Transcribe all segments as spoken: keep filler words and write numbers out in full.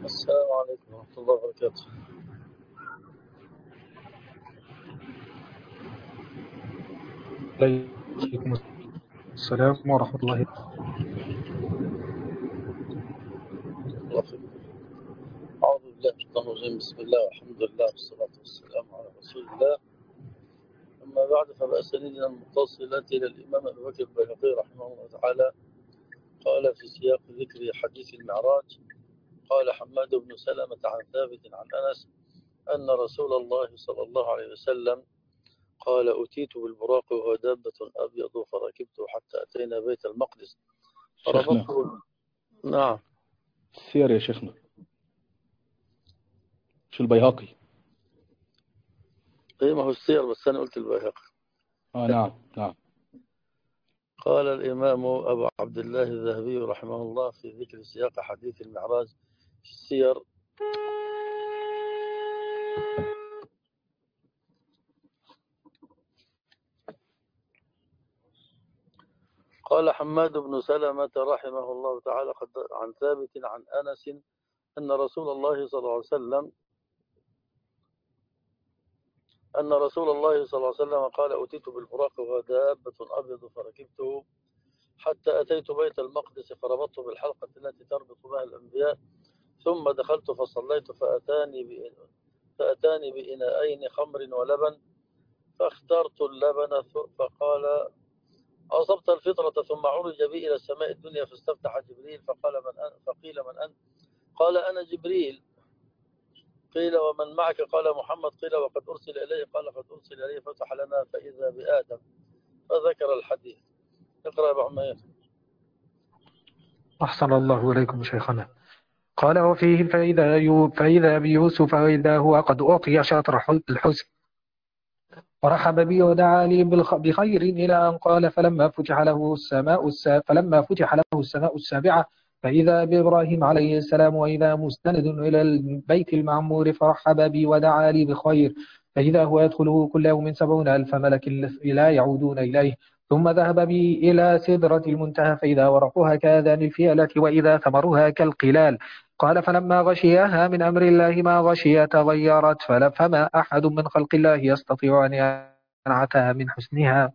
السلام عليكم ورحمة الله وبركاته. عليكم السلام ورحمة الله. الله فيك. أعوذ بالله من الشيطان الرجيم. بسم الله والحمد لله والصلاة والسلام على رسول الله. أما بعد، فبأسانيدنا المتصلة إلى الإمام أبي بكر البيهقي رحمه الله تعالى قال في سياق ذكر حديث المعراج: قال حماد بن سلمة عن ثابت عن أنس أن رسول الله صلى الله عليه وسلم قال: أتيت بالبراق وهو دابة أبيض فركبته حتى أتينا بيت المقدس شيخنا فربطته. نعم، السير يا شيخنا، مش البيهقي. إيه، ما هو السير، بس أنا قلت البيهقي. آه نعم نعم. قال الإمام أبو عبد الله الذهبي رحمه الله في ذكر سياق حديث المعراج في السير: قال حماد بن سلمة رحمه الله تعالى عن ثابت عن أنس أن رسول الله صلى الله عليه وسلم أن رسول الله صلى الله عليه وسلم قال: أتيت بالبراق وهو دابة أبيض فركبته حتى أتيت بيت المقدس فربطت بالحلقة التي تربط بها الأنبياء، ثم دخلت فصليت فأتاني فأتاني بإناءين خمر ولبن، فاخترت اللبن فقال: أصبت الفطرة. ثم عرج بي إلى السماء الدنيا فاستفتح جبريل فقال: من أنت؟ فقيل: من أنت؟ قال: أنا جبريل. قيل: ومن معك؟ قال: محمد. قيل: وقد أرسل إليه؟ قال: قد أرسل إليه. فتح لنا فإذا بآدم، فذكر الحديث. اقرأ يا أبو عمير. أحسن الله إليكم شيخنا. قال: وفيه فإذا, يو فإذا بيوسف وإذا هو قد أعطي شطر الحسن ورحب بي ودعا لي بخير إلى أن قال: فلما فتح له السماء السابعة فلما فتح له السماء السابعة فإذا بإبراهيم عليه السلام وإذا مستند إلى البيت المعمور فرحب بي ودعا لي بخير، فإذا هو يدخله كل يوم سبعون ألف ملك لا يعودون إليه. ثم ذهب بي إلى سدرة المنتهى فإذا ورقها كآذان الفيلة وإذا ثمرها كالقلال. قال: فلما غشيها من أمر الله ما غشي تغيرت، فما أحد من خلق الله يستطيع أن ينعتها من حسنها.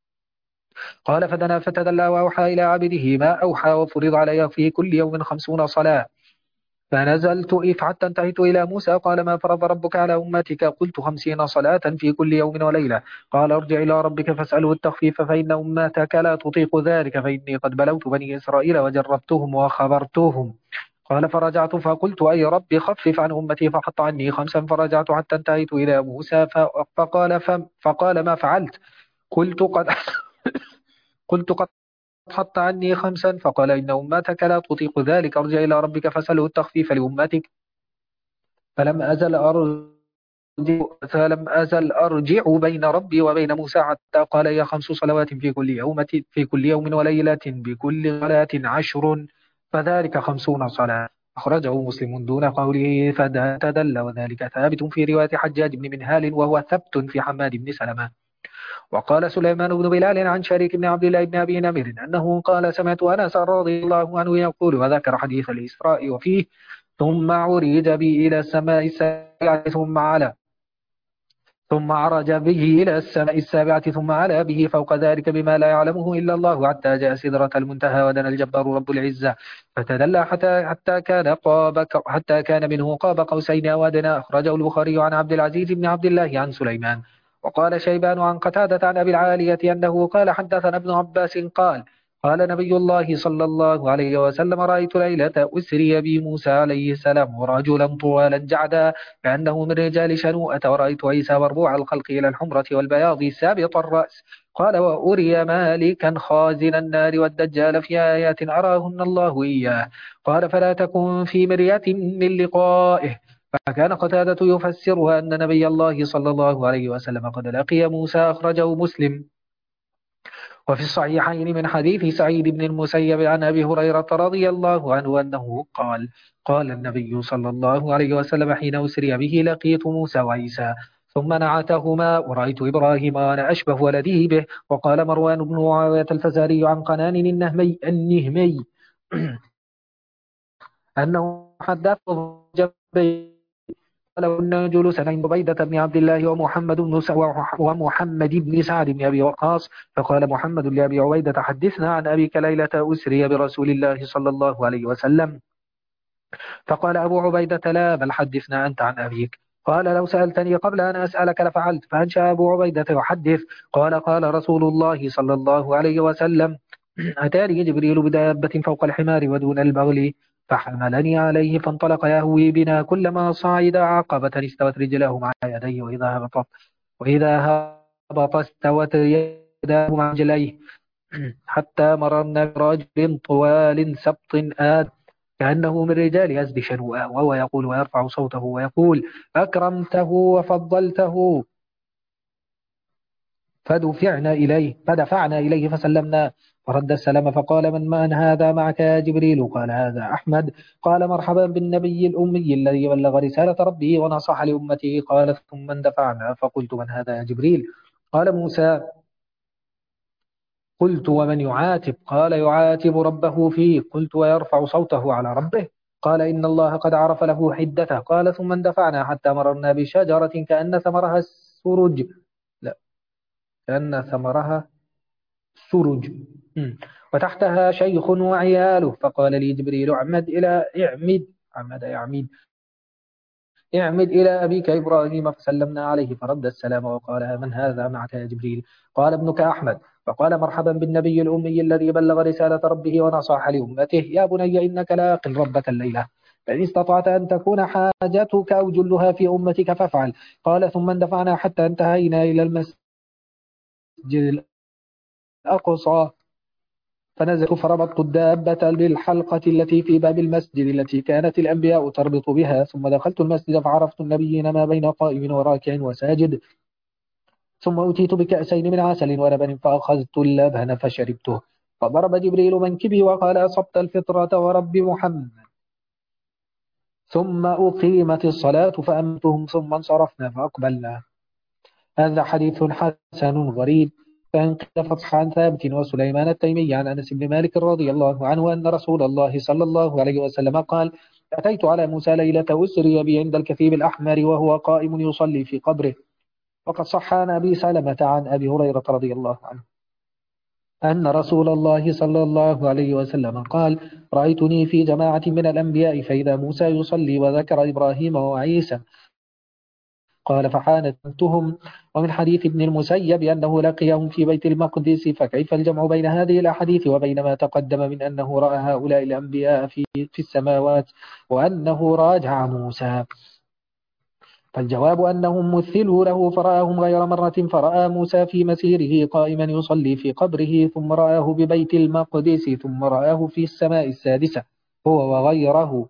قال: فدنا فتدلى وأوحى إلى عبده ما أوحى وفرض علي في كل يوم خمسون صلاة. فنزلت إف حتى انتهيت إلى موسى. قال: ما فرض ربك على أمتك؟ قلت: خمسين صلاة في كل يوم وليلة. قال: ارجع إلى ربك فاسأله التخفيف فإن أمتك لا تطيق ذلك، فإني قد بلوت بني إسرائيل وجربتهم وخبرتهم. قال: فرجعت فقلت: أي رب خفف عن أمتي، فحط عني خمسا. فرجعت حتى انتهيت إلى موسى فقال, فقال: ما فعلت؟ قلت: قد قلت قد حط عني خمسا. فقال: إن أمتك لا تطيق ذلك، ارجع إلى ربك فاسأله التخفيف لأمتك. فلم أزل أرجع فلم أزل أرجع بين ربي وبين موسى حتى قال: هي خمس صلوات في كل يوم في كل يوم وليلة بكل صلاة عشر، فذلك خمسون صلاة. أخرجه مسلم دون قوله فتدل، وذلك ثابت في رواية حجاج بن منهال وهو ثبت في حماد بن سلمة. وقال سليمان بن بلال عن شريك بن عبد الله بن أبي نمر أنه قال: سمعت أنس رضي الله عنه يقول، وذكر حديث الإسراء وفيه: ثم عرج بي إلى السماء السابعة ثم على ثم عرج به إلى السماء السابعة ثم علا به فوق ذلك بما لا يعلمه إلا الله، حتى جاء سدرة المنتهى ودنا الجبار رب العزة فتدلى حتى حتى كان قاب حتى كان منه قاب قوسين أو أدنى. أخرجه البخاري عن عبد العزيز بن عبد الله عن سليمان. وقال شيبان عن قتادة عن أبي العالية أنه قال: حدثنا ابن عباس قال: قال نبي الله صلى الله عليه وسلم: رأيت ليلة أسري بي موسى عليه السلام ورجلا طوالا جعدا كأنه من رجال شنوءة، ورأيت عيسى مربوع الخلق إلى الحمرة والبياض سابط الرأس. قال: وأري مالكا خازن النار والدجال في آيات أراهن الله إياه. قال: فلا تكن في مرية من لقائه. فكان قتادة يفسرها أن نبي الله صلى الله عليه وسلم قد لقي موسى. أخرجه مسلم. وفي الصحيحين من حديث سعيد بن المسيب عن أبي هريرة رضي الله عنه أنه قال: قال النبي صلى الله عليه وسلم حين أسري به: لقيت موسى وعيسى ثم نعتهما ورأيت إبراهيم وأنا أشبه ولديه به. وقال مروان بن معاوية الفزاري عن قنان النهمي, النهمي أنه حدثه قال كنا جلوسا عند عبيدة بن عبد الله ومحمد بن س- ومحمد بن سعد بن أبي وقاص، فقال محمد لأبي عبيدة حدثنا عن أبيك ليلة أسري برسول الله صلى الله عليه وسلم. فقال أبو عبيدة لا، بل حدثنا أنت عن أبيك. قال لو سألتني قبل أن أسألك لفعلت. فأنشأ أبو عبيدة يحدث قال قال رسول الله صلى الله عليه وسلم أتاني جبريل بدابة فوق الحمار ودون البغل، فحملني عليه فانطلق يهوي بنا، كلما صعد عقبة استوت رجله مع يديه، وإذا هبط وإذا هبط استوت يداه مع رجليه، حتى مررنا برجل طوال سبط آد كأنه من رجال أزد شنوءا، وهو يقول ويرفع صوته ويقول أكرمته وفضلته. فدفعنا إليه فدفعنا إليه فسلمنا، فرد السلام فقال من من هذا معك يا جبريل؟ قال هذا أحمد. قال مرحبا بالنبي الأمي الذي بلغ رسالة ربه ونصح لأمته. قال ثم اندفعنا، فقلت من هذا يا جبريل؟ قال موسى. قلت ومن يعاتب؟ قال يعاتب ربه فيه. قلت ويرفع صوته على ربه؟ قال إن الله قد عرف له حدته. قال ثم اندفعنا حتى مررنا بشجرة كأن ثمرها السرج، لا، كأن ثمرها سرج، مم. وتحتها شيخ وعياله. فقال لي جبريل اعمد إلى اعمد عمد يعمد اعمد إلى أبيك إبراهيم. فسلمنا عليه فرد السلام وقال من هذا معك يا جبريل؟ قال ابنك أحمد. فقال مرحبا بالنبي الأمي الذي بلغ رسالة ربه ونصح لأمته. يا بني إنك لاق ربك الليلة، فإن استطعت أن تكون حاجتك أو جلها في أمتك فافعل. قال ثم اندفعنا حتى انتهينا إلى المسجد الأقصى، فنزلت فربطت الدابة بالحلقة التي في باب المسجد التي كانت الأنبياء تربط بها، ثم دخلت المسجد فعرفت النبيين ما بين قائم وراكع وساجد. ثم أتيت بكأسين من عسل ولبن فأخذت اللبن فشربته، فضرب جبريل منكبي وقال أصبت الفطرة ورب محمد. ثم أقيمت الصلاة فأمتهم ثم انصرفنا فأقبلنا. هذا حديث حسن غريب. فانقذ فتح عن ثابت وسليمان التيمي عن أنس بن مالك رضي الله عنه أن رسول الله صلى الله عليه وسلم قال أتيت على موسى ليلة أسري بي عند الكثيب الأحمر وهو قائم يصلي في قبره. وقد صح عن أبي سلمة عن أبي هريرة رضي الله عنه أن رسول الله صلى الله عليه وسلم قال رأيتني في جماعة من الأنبياء فإذا موسى يصلي وذكر إبراهيم وعيسى، قال فحانتهم. ومن حديث ابن المسيب أنه لقيهم في بيت المقدس، فكيف الجمع بين هذه الأحاديث وبين ما تقدم من أنه رأى هؤلاء الأنبياء في, في السماوات وأنه راجع موسى؟ فالجواب أنهم مثلوا له فرآهم غير مرة، فرأى موسى في مسيره قائما يصلي في قبره، ثم رآه ببيت المقدس، ثم رآه في السماء السادسة هو وغيره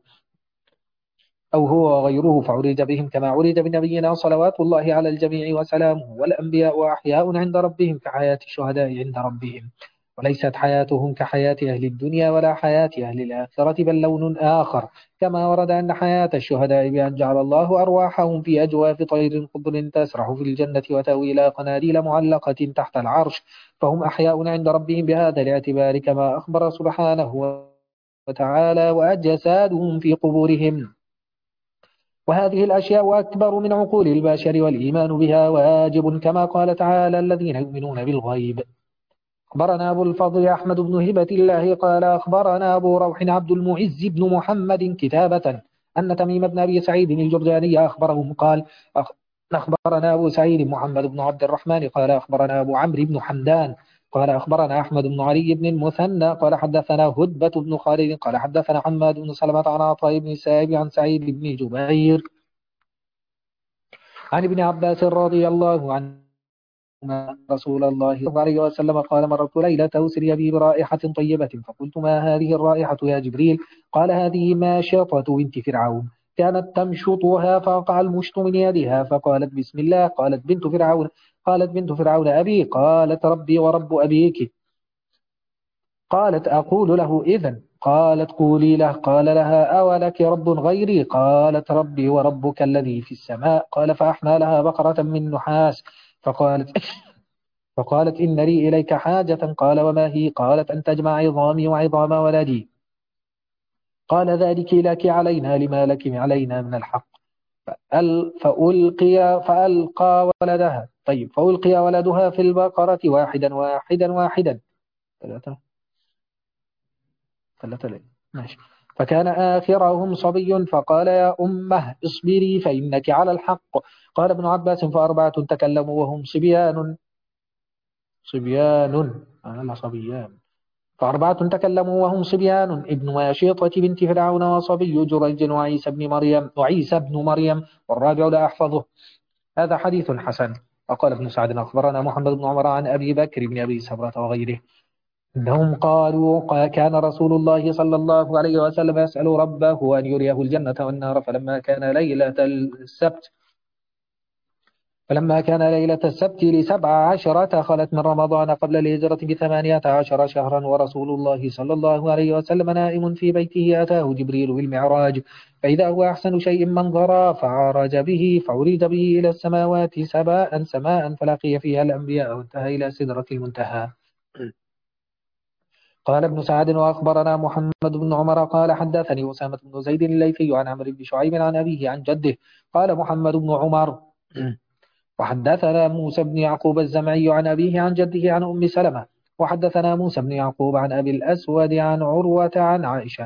أو هو وغيره، فعرج بهم كما عرج بنبينا صلوات الله على الجميع وسلامه. والأنبياء أحياء عند ربهم كحياة الشهداء عند ربهم، وليست حياتهم كحياة أهل الدنيا ولا حياة أهل الآخرة، بل لون آخر، كما ورد أن حياة الشهداء بأن جعل الله أرواحهم في أجواف طير خضر تسرح في الجنة وتأوي إلى قناديل معلقة تحت العرش، فهم أحياء عند ربهم بهذا الاعتبار، كما أخبر سبحانه وتعالى وأجسادهم في قبورهم. وهذه الأشياء أكبر من عقول البشر، والإيمان بها واجب، كما قال تعالى الذين يؤمنون بالغيب. أخبرنا أبو الفضل أحمد بن هبة الله قال أخبرنا أبو روح عبد المعز بن محمد كتابة أن تميم بن أبي سعيد الجرجاني أخبرهم قال أخبرنا أبو سعيد محمد بن عبد الرحمن قال أخبرنا أبو عمرو بن حمدان قال أخبرنا أحمد بن علي بن المثنى قال حدثنا هدبة بن خالد قال حدثنا حماد بن سلمة عن عطاء بن سائب عن سعيد بن جبير عن ابن عباس رضي الله عنه رسول الله صلى الله عليه وسلم قال مررت ليلة أسري بي برائحة طيبة، فقلت ما هذه الرائحة يا جبريل؟ قال هذه ماشطة بنت فرعون، كانت تمشطها فوقع المشط من يدها، فقالت بسم الله. قالت بنت فرعون قالت بنت فرعون أبي؟ قالت ربي ورب أبيك. قالت أقول له إذن؟ قالت قولي له. قال لها أولك رب غيري؟ قالت ربي وربك الذي في السماء. قال فأحمى لها بقرة من نحاس، فقالت فقالت إن لي إليك حاجة. قال وما هي؟ قالت أن تجمع عظامي وعظام ولدي. قال ذلك لك علينا لما لك علينا من الحق. فأل فألقي فألقى ولدها طيب فألقي ولدها في البقرة واحدا واحدا واحدا ثلاثة ثلاثة ليه ماشي. فكان آخرهم صبي فقال يا أمه اصبري فإنك على الحق. قال ابن عباس فأربعة تكلموا وهم صبيان صبيان أنا صبيان فأربعة تكلموا وهم صبيان ابن واشيطة بنت فرعون وصبي جريج وعيسى بن مريم وعيسى بن مريم والرابع لا أحفظه. هذا حديث حسن. وقال ابن سعد أخبرنا محمد بن عمر عن أبي بكر بن أبي سبرة وغيره إنهم قالوا كان رسول الله صلى الله عليه وسلم يسأل ربه أن يريه الجنة والنار فلما كان ليلة السبت فلما كان ليلة السبت لسبع عشرة خلت من رمضان قبل الهجرة بثمانية عشر شهرا ورسول الله صلى الله عليه وسلم نائم في بيته أتاه جبريل بالمعراج فإذا هو أحسن شيء منظرا فعرج به فعرج به إلى السماوات سباء سماء فلقي فيها الأنبياء وانتهى إلى سدرة المنتهى. قال ابن سعد وأخبرنا محمد بن عمر قال حدثني أسامة بن زيد الليثي عن عمرو بن شعيب عن أبيه عن جده قال محمد بن عمر وحدثنا موسى بن يعقوب الزمعي عن أبيه عن جده عن أم سلمة وحدثنا موسى بن يعقوب عن أبي الأسود عن عروة عن عائشة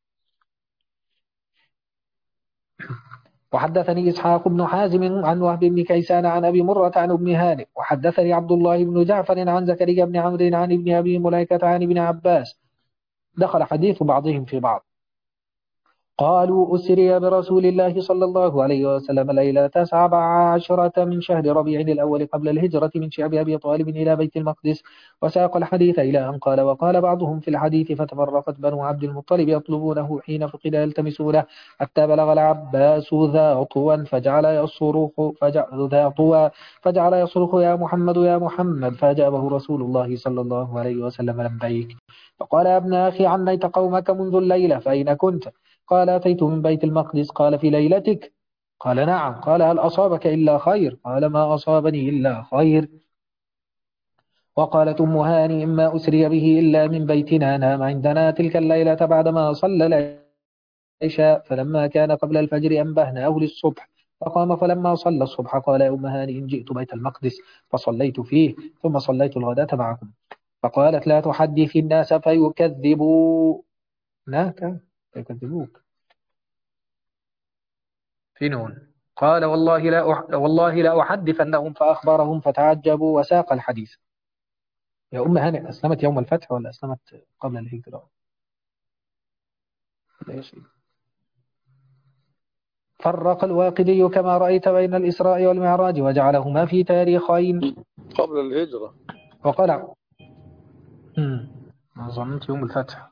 وحدثني إسحاق بن حازم عن وهب بن كيسان عن أبي مرة عن ابن هانئ وحدثني عبد الله بن جعفر عن زكريا بن عمرو عن ابن أبي مليكة عن ابن عباس دخل حديث بعضهم في بعض. قالوا أسري برسول الله صلى الله عليه وسلم ليلة سبع عشرة من شهر ربيع الأول قبل الهجرة من شعب أبي طالب إلى بيت المقدس وساق الحديث إلى أن قال وقال بعضهم في الحديث فتفرقت بنو عبد المطلب يطلبونه حين فقد يلتمسونه حتى بلغ العباس ذا طوى فجعل يصرخ فجعل ذا طوى فجعل يصرخ يا محمد يا محمد فأجابه رسول الله صلى الله عليه وسلم لبيك. فقال يا ابن أخي عنيت قومك منذ الليلة فأين كنت؟ قال أتيت من بيت المقدس. قال في ليلتك؟ قال نعم. قال هل أصابك إلا خير؟ قال ما أصابني إلا خير. وقالت أم هاني ما أسري به إلا من بيتنا نام عندنا تلك الليلة بعدما صلى العشاء فلما كان قبل الفجر أنبهناه للصبح فقام فلما صلى الصبح قال يا أم هاني إن جئت بيت المقدس فصليت فيه ثم صليت الغداة معكم. فقالت لا تحدث الناس فيكذبونك فيكذبوك في نون. قال والله لا أح... والله لا أحدثنهم فأخبرهم فتعجبوا وساق الحديث. يا أم هانئ أسلمت يوم الفتح ولا أسلمت قبل الهجرة؟ ليش؟ فرق الواقدي كما رأيت بين الإسراء والمعراج وجعلهما في تاريخين قبل الهجرة. وقال ما ظننت يوم الفتح.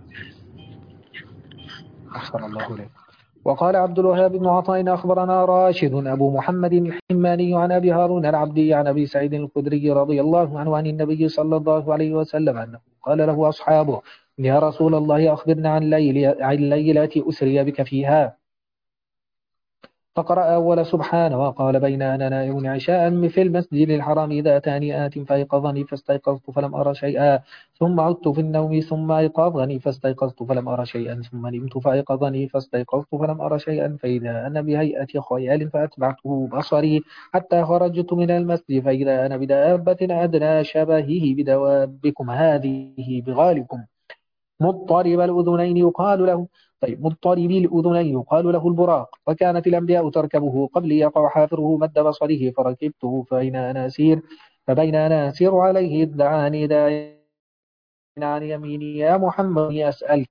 أحسن الله إليك. وقال عبد الوهاب بن عطاء أخبرنا راشد أبو محمد الحماني عن أبي هارون العبدي عن أبي سعيد الخدري رضي الله عنه عن النبي صلى الله عليه وسلم أنه قال له أصحابه يا رسول الله أخبرنا عن ليلة عن ليلة أسري بك فيها فقرأ أول سبحانه وقال بين أنا نائم عشاء في المسجد الحرام إذا أتاني آت فأيقظني فاستيقظت فلم أرى شيئا ثم عدت في النوم ثم أيقظني فاستيقظت فلم أرى شيئا ثم نمت فأيقظني فاستيقظت فلم أرى شيئا فإذا أنا بهيئة خيال فأتبعته بصري حتى خرجت من المسجد فإذا أنا بدابة أدنى شبهه بدوابكم هذه بغالكم مضطرب الأذنين يقال له طيب مضطرب الأذنين يقال له البراق وكانت الأنبياء تركبه قبل يقع حافره مد بصره فركبته فبين أنا أسير فبين أنا أسير عليه دعاني داع عن يميني يا محمد أسألك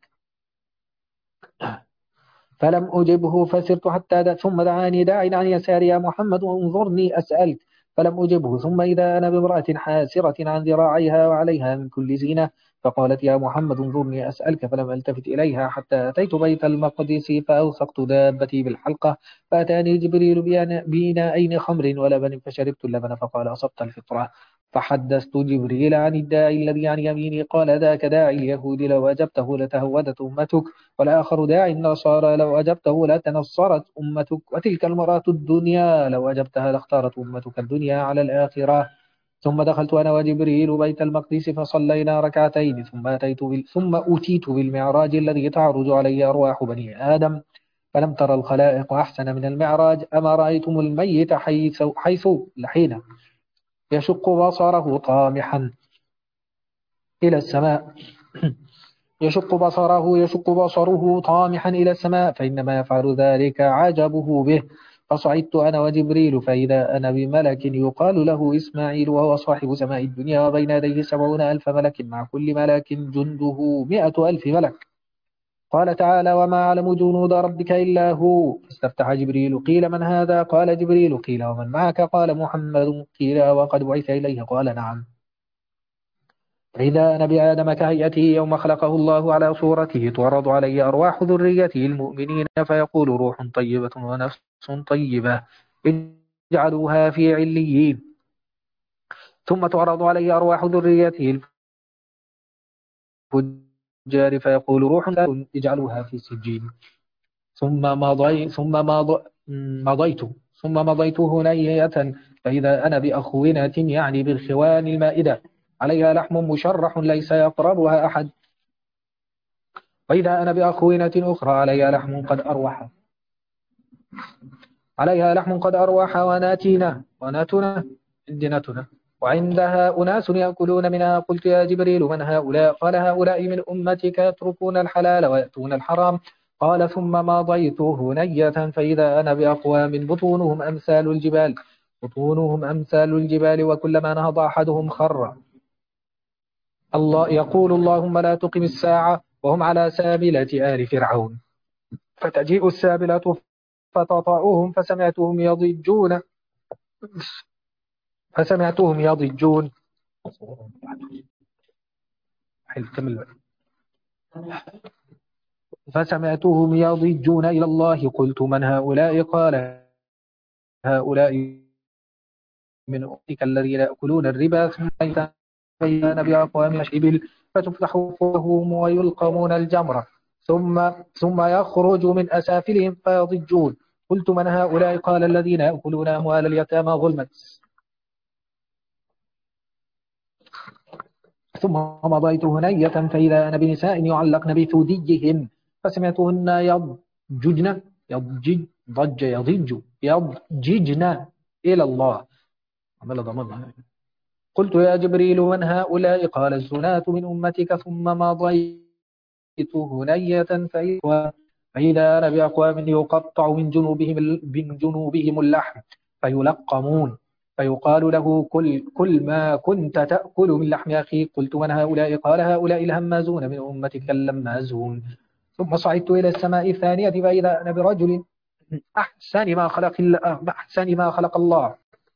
فلم أجبه فسرت حتى ثم دعاني داع عن يساري يا محمد وانظرني أسألك فلم أجبه ثم إذا أنا بامرأة حاسرة عن ذراعيها وعليها من كل زينة فقالت يا محمد انظرني أسألك فلم ألتفت إليها حتى أتيت بيت المقدس فأوثقت دابتي بالحلقة فأتاني جبريل بإناءين خمر ولبن فشربت اللبن فقال أصبت الفطرة فحدثت جبريل عن الداعي الذي عن يميني قال ذاك داعي اليهود لو أجبته لتهودت أمتك والآخر داعي النصارى لو أجبته لتنصرت أمتك وتلك المرأة الدنيا لو أجبتها لاختارت أمتك الدنيا على الآخرة. ثم دخلت أنا وجبريل بيت المقدس فصلينا ركعتين ثم أتيت بال... ثم أتيت بالمعراج الذي تعرج عليه أرواح بني آدم فلم تر الخلائق أحسن من المعراج. أما رأيتم الميت حيث, حيث لحين يشق بصره طامحا إلى السماء يشق بصره يشق بصره طامحا إلى السماء فإنما يفعل ذلك عجبه به. فصعدت أنا وجبريل فإذا أنا بملك يقال له إسماعيل وهو صاحب سماء الدنيا وبين يديه سبعون ألف ملك مع كل ملك جنده مئة ألف ملك. قال تعالى وما أعلم جنود ربك إلا هو. فاستفتح جبريل قيل من هذا؟ قال جبريل. قيل ومن معك؟ قال محمد. قيل وقد بعث إليه؟ قال نعم. فإذا أنا بآدم كهيئته يوم خلقه الله على صورته تعرض علي أرواح ذريته المؤمنين فيقول روح طيبة ونفس طيبة اجعلوها في عليين. ثم تعرض علي أرواح ذريته الفجار فيقول روح اجعلوها في سجين. ثم مضي ثم مض... مضيت ثم مضيت هنيئة فإذا أنا بأخونة يعني بالخوان المائدة عليها لحم مشرح ليس يقربها أحد. وإذا أنا بأخوينة أخرى عليها لحم قد أروح عليها لحم قد أروح وناتينا وناتنا عندنتنا وعندها أناس يأكلون منها. قلت يا جبريل من هؤلاء؟ قال هؤلاء من أمتك يتركون الحلال ويأتون الحرام. قال ثم مضيت هنية فإذا أنا بأقوام بطونهم أمثال الجبال بطونهم أمثال الجبال وكلما نهض أحدهم خر. الله يقول اللهم لا تقم الساعة وهم على سابلة آل فرعون فتجيء السابلة فتطأهم فسمعتهم يضجون فسمعتهم يضجون فسمعتهم يضجون إلى الله. قلت من هؤلاء؟ قال هؤلاء من أمتك الذين يأكلون الربا ثم يتبين بأقوام الإبل فتفتح وجوههم ويلقمون الجمرة ثم ثم يخرج من أسافلهم فيضجون. قلت من هؤلاء؟ قال الذين يأكلون أموال اليتامى ظلما. ثم مضيت هنية فإذا أنا بنساء يعلقن بثديهن فسمعتهن يضجن يضجج ضج يضج يضججن إلى الله. عمل ضمنها. قلت يا جبريل من هؤلاء؟ قال الزناة من أمتك. ثم مضيت هنية فإذا أنا بأقوام يقطع من جنوبهم من جنوبهم اللحم فيلقمون فيقال له كل, كل ما كنت تأكل من لحم أخيك. قلت من هؤلاء؟ قال هؤلاء الهمازون من أمتك اللمازون. ثم صعدت إلى السماء الثانية فإذا أنا برجل أحسن ما خلق أحسن ما خلق الله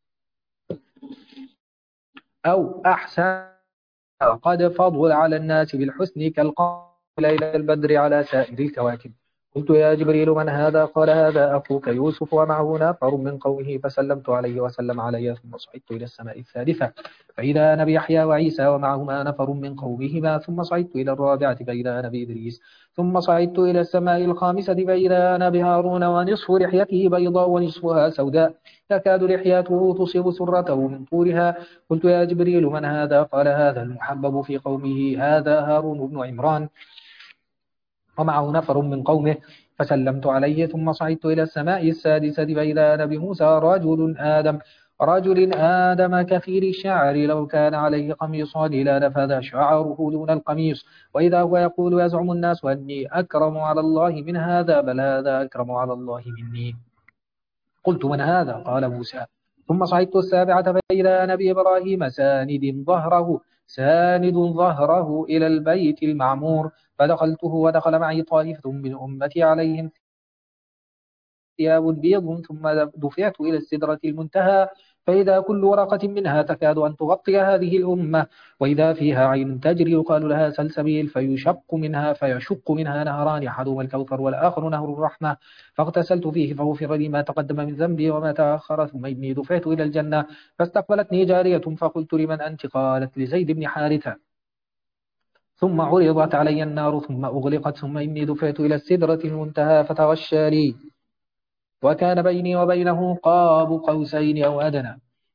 أو أحسن قد فضل على الناس بالحسن كالقمر ليلة البدر على سائر الكواكب. قلت يا جبريل من هذا؟ قال هذا أخوك يوسف ومعه نفر من قومه فسلمت عليه وسلم علي. ثم صعدت إلى السماء الثالثة فإذا أنا بيحيى وعيسى ومعهما نفر من قومهما. ثم صعدت إلى الرابعة فإذا أنا بإدريس. ثم صعدت إلى السماء الخامسة فإذا أنا بهارون ونصف لحيته بيضاء ونصفها سوداء تكاد لحياته تصيب سرته من طولها. قلت يا جبريل من هذا؟ قال هذا المحبب في قومه هذا هارون بن عمران ومعه نفر من قومه فسلمت عليه. ثم صعدت إلى السماء السادسة فإذا أنا بموسى رجل آدم رجل آدم كثير الشعر لو كان عليه قميصان لنفذ شعره دون القميص. وإذا هو يقول يزعم الناس أني أكرم على الله من هذا بل هذا أكرم على الله مني. قلت من هذا؟ قال موسى. ثم صعدت السابعة فإذا أنا بإبراهيم ساند ظهره ساند ظهره إلى البيت المعمور فدخلته ودخل معي طائفة من أمتي عليهم ثياب بيض. ثم دفعت إلى السدرة المنتهى فإذا كل ورقة منها تكاد أن تغطي هذه الأمة وإذا فيها عين تجري يقال لها سلسبيل فيشق منها فيشق منها نهران أحدهما الكوثر والآخر نهر الرحمة فاغتسلت فيه فغفر لي ما تقدم من ذنبي وما تأخر. ثم إني دفعت إلى الجنة فاستقبلتني جارية فقلت لمن أنت؟ قالت لزيد بن حارثة. ثم عرضت علي النار ثم أغلقت. ثم إني دفعت إلى السدرة المنتهى فتغشى لي وكان بيني وبينه قاب قوسين أو أدنى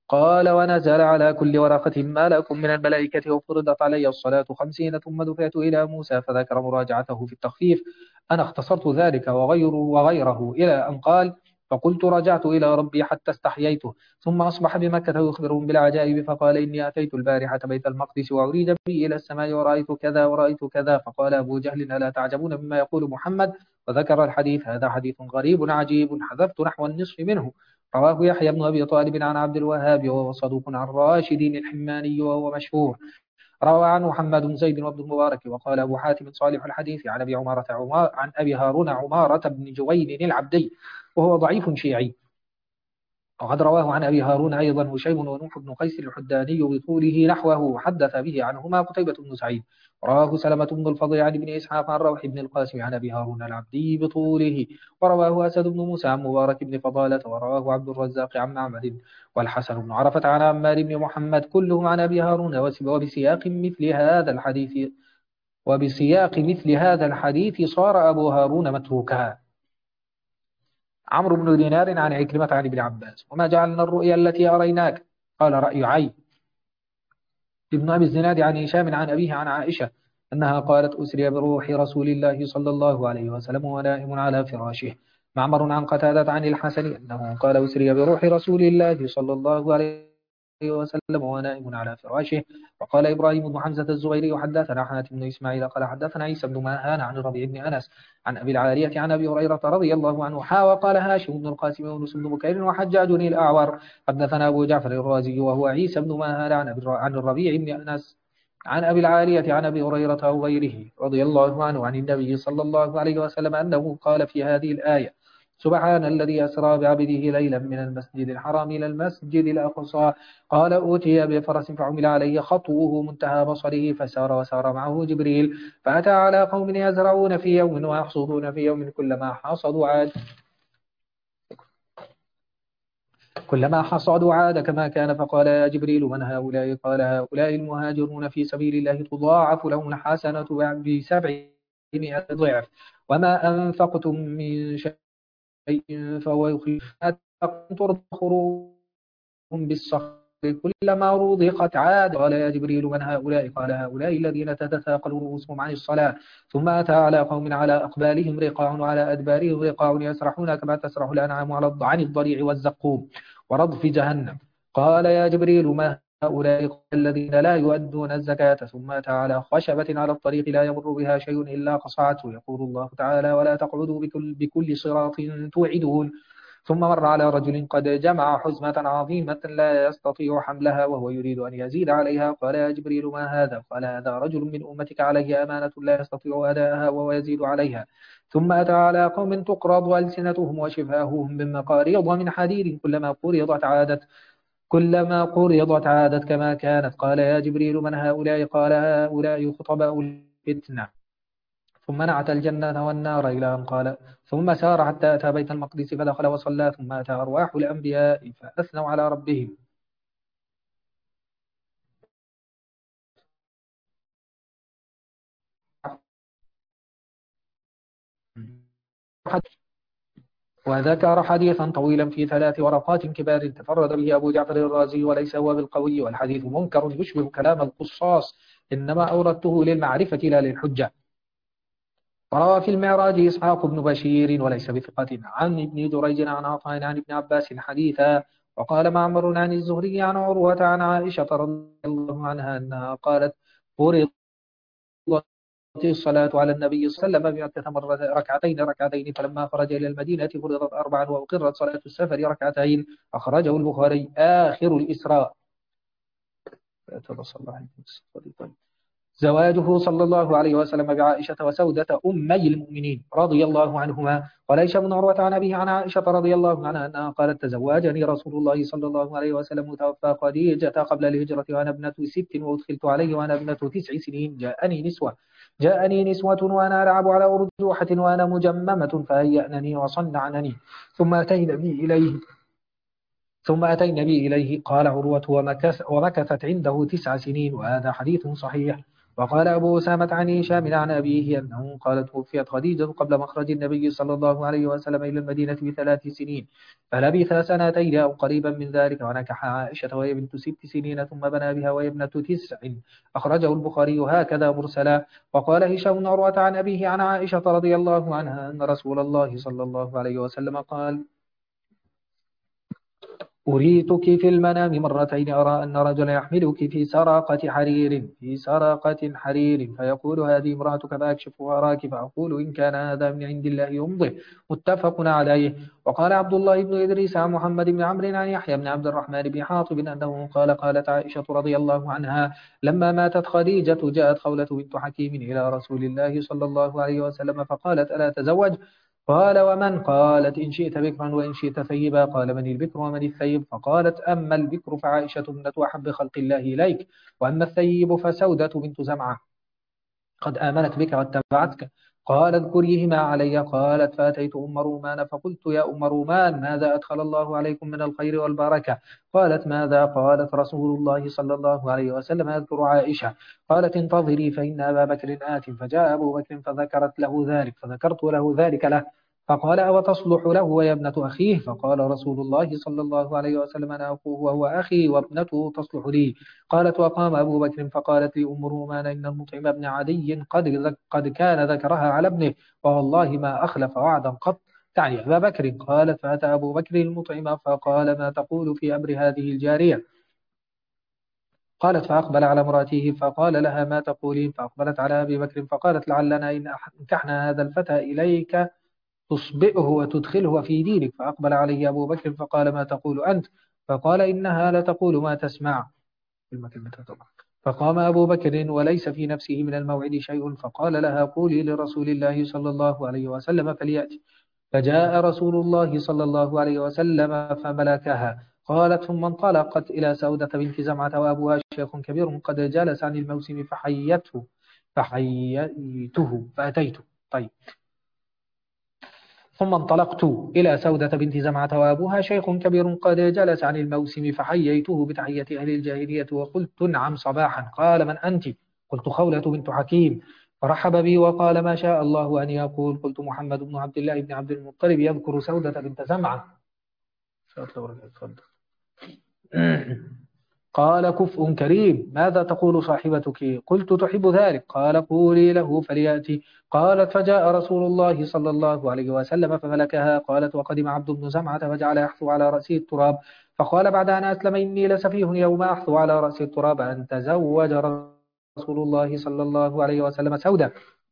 قال ونزل على كل ورقة ملك من الملائكة وفرضت علي الصلاة خمسين ثم دفعت إلى موسى فذكر مراجعته في التخفيف. أنا اختصرت ذلك وغيره, وغيره إلى أن قال فقلت رجعت إلى ربي حتى استحييته. ثم أصبح بمكة يخبرهم بالعجائب فقال إني أتيت البارحة بيت المقدس وأريد بي إلى السماء ورأيت كذا ورأيت كذا. فقال أبو جهل ألا تعجبون مما يقول محمد؟ وذكر الحديث. هذا حديث غريب عجيب حذفت نحو النصف منه. رواه يحيى بن أبي طالب عن عبد الوهاب وهو صدوق عن راشد الحماني وهو مشهور. روى عن محمد بن زيد وابن المبارك. وقال أبو حاتم صالح الحديث عن أبي عمارة عمار عن أبي هارون عمارة بن جوين العبدي وهو ضعيف شيعي. وقد رواه عن أبي هارون أيضا هشيم ونوح بن قيس الحداني بطوله نحوه وحدث به عنهما قتيبة بن سعيد. رواه سلمة بن الفضل عن ابن إسحاق عن روح بن القاسم عن أبي هارون العبدي بطوله. ورواه أسد بن موسى عن مبارك بن فضالة. ورواه عبد الرزاق عن معمر والحسن بن عرفة عن عمار بن محمد كلهم عن أبي هارون وبسياق مثل هذا الحديث وبسياق مثل هذا الحديث صار أبو هارون متروكا. عمرو بن دينار عن عكرمة عن ابن عباس وما جعلنا الرؤيا التي أريناك قال رأي عين. ابن أبي الزناد عن هشام عن أبيه عن عائشة أنها قالت أسري بروح رسول الله صلى الله عليه وسلم ونائم على فراشه. معمر عن قتادة عن الحسن أنه قال أسري بروح رسول الله صلى الله عليه وسلم ونائم على فراشه. وقال إبراهيم بن حمزة الزبيري وحدثنا حاتم بن إسماعيل قال حدثنا عيسى بن ماهان عن ربيع بن أنس عن أبي العالية عن أبي هريرة رضي الله عنه حا. وقال هاشم بن القاسم ويونس بن بكير وحجاج الأعور حدثنا أبو جعفر الرازي وهو عيسى بن ماهان عن الربيع بن أنس عن أبي العالية عن أبي هريرة أو غيره رضي الله عنه عن النبي صلى الله عليه وسلم أنه قال في هذه الآية سبحان الذي أسرى بعبده ليلا من المسجد الحرام إلى المسجد الأقصى. قال أوتي بفرس فعمل عليه خطوه منتهى بصره فسار وسار معه جبريل فأتى على قوم يزرعون في يوم ويحصدون في يوم كلما حصدوا عاد كلما حصدوا عاد كما كان فقال يا جبريل من هؤلاء؟ قال هؤلاء المهاجرون في سبيل الله تضاعف لهم الحسنة بسبعمائة ضعف وما أنفقتم من شيء فهو يخلف ترضخرون بالصخر كلما رضقت عاد. قال يا جبريل من هؤلاء؟ قال هؤلاء الذين تتثاقل رؤوسهم عن الصلاة. ثم أتى على قوم على أقبالهم رقاع وعلى أدبارهم رقاع يسرحون كما تسرح الأنعام عن الضريع والزقوم ورضف جهنم. قال يا جبريل ما هؤلاء الذين لا يؤدون الزكاة. ثم أتى على خشبة على الطريق لا يمر بها شيء إلا قصعته. يقول الله تعالى ولا تقعدوا بكل, بكل صراط توعدون. ثم مر على رجل قد جمع حزمة عظيمة لا يستطيع حملها وهو يريد أن يزيد عليها. قال يا جبريل ما هذا؟ قال هذا رجل من أمتك عليه أمانة لا يستطيع أداءها وهو يزيد عليها. ثم أتى على قوم تقرض ألسنتهم وشفاههم من مقاريض من حديد كلما قرضت عادت كلما قرضت عادت كما كانت. قال يا جبريل من هؤلاء؟ قال هؤلاء خطباء الفتنة. ثم نعت الجنة والنار إلى أن قال ثم سار حتى أتى بيت المقدس فدخل وصلى. ثم أتى أرواح الأنبياء فأثنوا على ربهم وذكر حديثا طويلا في ثلاث ورقات كبار تفرد به أبو جعفر الرازي وليس هو بالقوي والحديث منكر يشبه كلام القصاص إنما أوردته للمعرفة لا للحجة. وروى في المعراج إسحاق بن بشير وليس بثقة عن ابن دريج عن عطاء عن ابن عباس حديثا. وقال معمر عن الزهري عن عروة عن عائشة رضي الله عنها أنها قالت فرضت الصلاة على النبي صلى الله عليه وسلم بمكة مرة ركعتين ركعتين فلما خرج إلى المدينة فرضت أربعا وأقرت صلاة السفر ركعتين. أخرجه البخاري. آخر الإسراء. زواجه صلى الله عليه وسلم بعائشة وسودة أمي المؤمنين رضي الله عنهما. وليس بن عروة عن أبيه عن عائشة رضي الله عنها أنها قالت تزواجني رسول الله صلى الله عليه وسلم وتوفى خديجة قبل الهجرة وأنا ابنة ست وأدخلت عليه وأنا ابنة تسع سنين. جاءني نسوة جاءني نسوة وأنا ألعب على أرجوحة وأنا مجممة فهيأنني وصنعنني ثم أتينا بي إليه ثم أتينا بي إليه. قال عروة ومكث ومكثت عنده تسع سنين وهذا حديث صحيح. وقال أبو أسامة عن هشام عن أبيه أنه قال توفيت خديجة قبل مخرج النبي صلى الله عليه وسلم إلى المدينة بثلاث سنين فلبث سنتين أو قريبا من ذلك ونكح عائشة وهي بنت ست سنين ثم بنى بها وهي ابنة تسع. أخرجه البخاري هكذا مرسلا. وقال هشام عروة عن أبيه عن عائشة رضي الله عنها أن رسول الله صلى الله عليه وسلم قال أريتك في المنام مرتين أرى أن رجلا يحملك في سراقة حرير في سراقة حرير فيقول هذه امرأتك فأكشف وأراك فأقول إن كان هذا من عند الله يمضي. متفق عليه. وقال عبد الله بن إدريس عن محمد بن عمرو عن يحيى بن عبد الرحمن بن حاطب أنه قال قالت عائشة رضي الله عنها لما ماتت خديجة جاءت خولة بنت حكيم إلى رسول الله صلى الله عليه وسلم فقالت ألا تزوج؟ قال ومن؟ قالت إن شئت بكرا وإن شئت ثيبا. قال من البكر ومن الثيب؟ فقالت أما البكر فعائشة ابنة أحب خلق الله إليك وأما الثيب فسودة بنت زمعة قد آمنت بك واتبعتك. قال اذكريهما علي. قالت فأتيت أم رومان فقلت يا أم رومان ماذا أدخل الله عليكم من الخير والبركة؟ قالت ماذا؟ قالت رسول الله صلى الله عليه وسلم يذكر عائشة. قالت انتظري فإن أبا بكر آت. فجاء أبو بكر فذكرت له ذلك فذكرت له ذلك له فقال أو تصلح له وهي ابنة أخيه؟ فقال رسول الله صلى الله عليه وسلم أنا أخوه وهو أخي وابنته تصلح لي. قالت وقام أبو بكر فقالت لي أم رومان إن المطعم بن عدي قد, قد كان ذكرها على ابنه والله ما أخلف وعدا قط تعني أبا بكر. قالت فأتى أبو بكر المطعم فقال ما تقول في أمر هذه الجارية؟ قالت فأقبل على امرأته فقال لها ما تقولين؟ فأقبلت على أبي بكر فقالت لعلنا إن أنكحنا هذا الفتى إليك تصبئه وتدخله في دينك. فأقبل عليه أبو بكر فقال ما تقول أنت؟ فقال إنها لتقول ما تسمع. فقام أبو بكر وليس في نفسه من الموعد شيء فقال لها قولي لرسول الله صلى الله عليه وسلم فليأتي. فجاء رسول الله صلى الله عليه وسلم فملكها. قالت ثم انطلقت إلى سودة بنت زمعة وأبوها شيخ كبير قد جلس عن الموسم فحيته فحييته فأتيته. طيب ثم انطلقت إلى سودة بنت زمعة وأبوها شيخ كبير قد جلس عن الموسم فحييته بتحية أهل الجاهلية وقلت نعم صباحا. قال من أنت؟ قلت خولة بنت حكيم. فرحب بي وقال ما شاء الله أن يقول. قلت محمد بن عبد الله بن عبد المطلب يذكر سودة بنت زمعة. قال كفء كريم ماذا تقول صاحبتك؟ قلت تحب ذلك. قال قولي له فليأتي. قالت فجاء رسول الله صلى الله عليه وسلم فملكها. قالت وقدم عبد بن زمعة فجعل يحثو على رأسه التراب فقال بعد أن أسلم إني لسفيه يوم أحثو على رأسه التراب أن تزوج رسول الله صلى الله عليه وسلم سودة.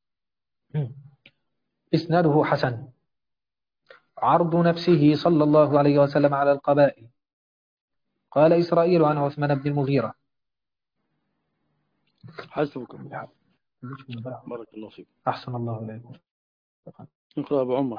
إسناده حسن. عرض نفسه صلى الله عليه وسلم على القبائل. قال إسرائيل عن عثمان بن المغيرة حسبكم بارك الله فيك. أحسن الله إليكم. نقرأ أبو عمر.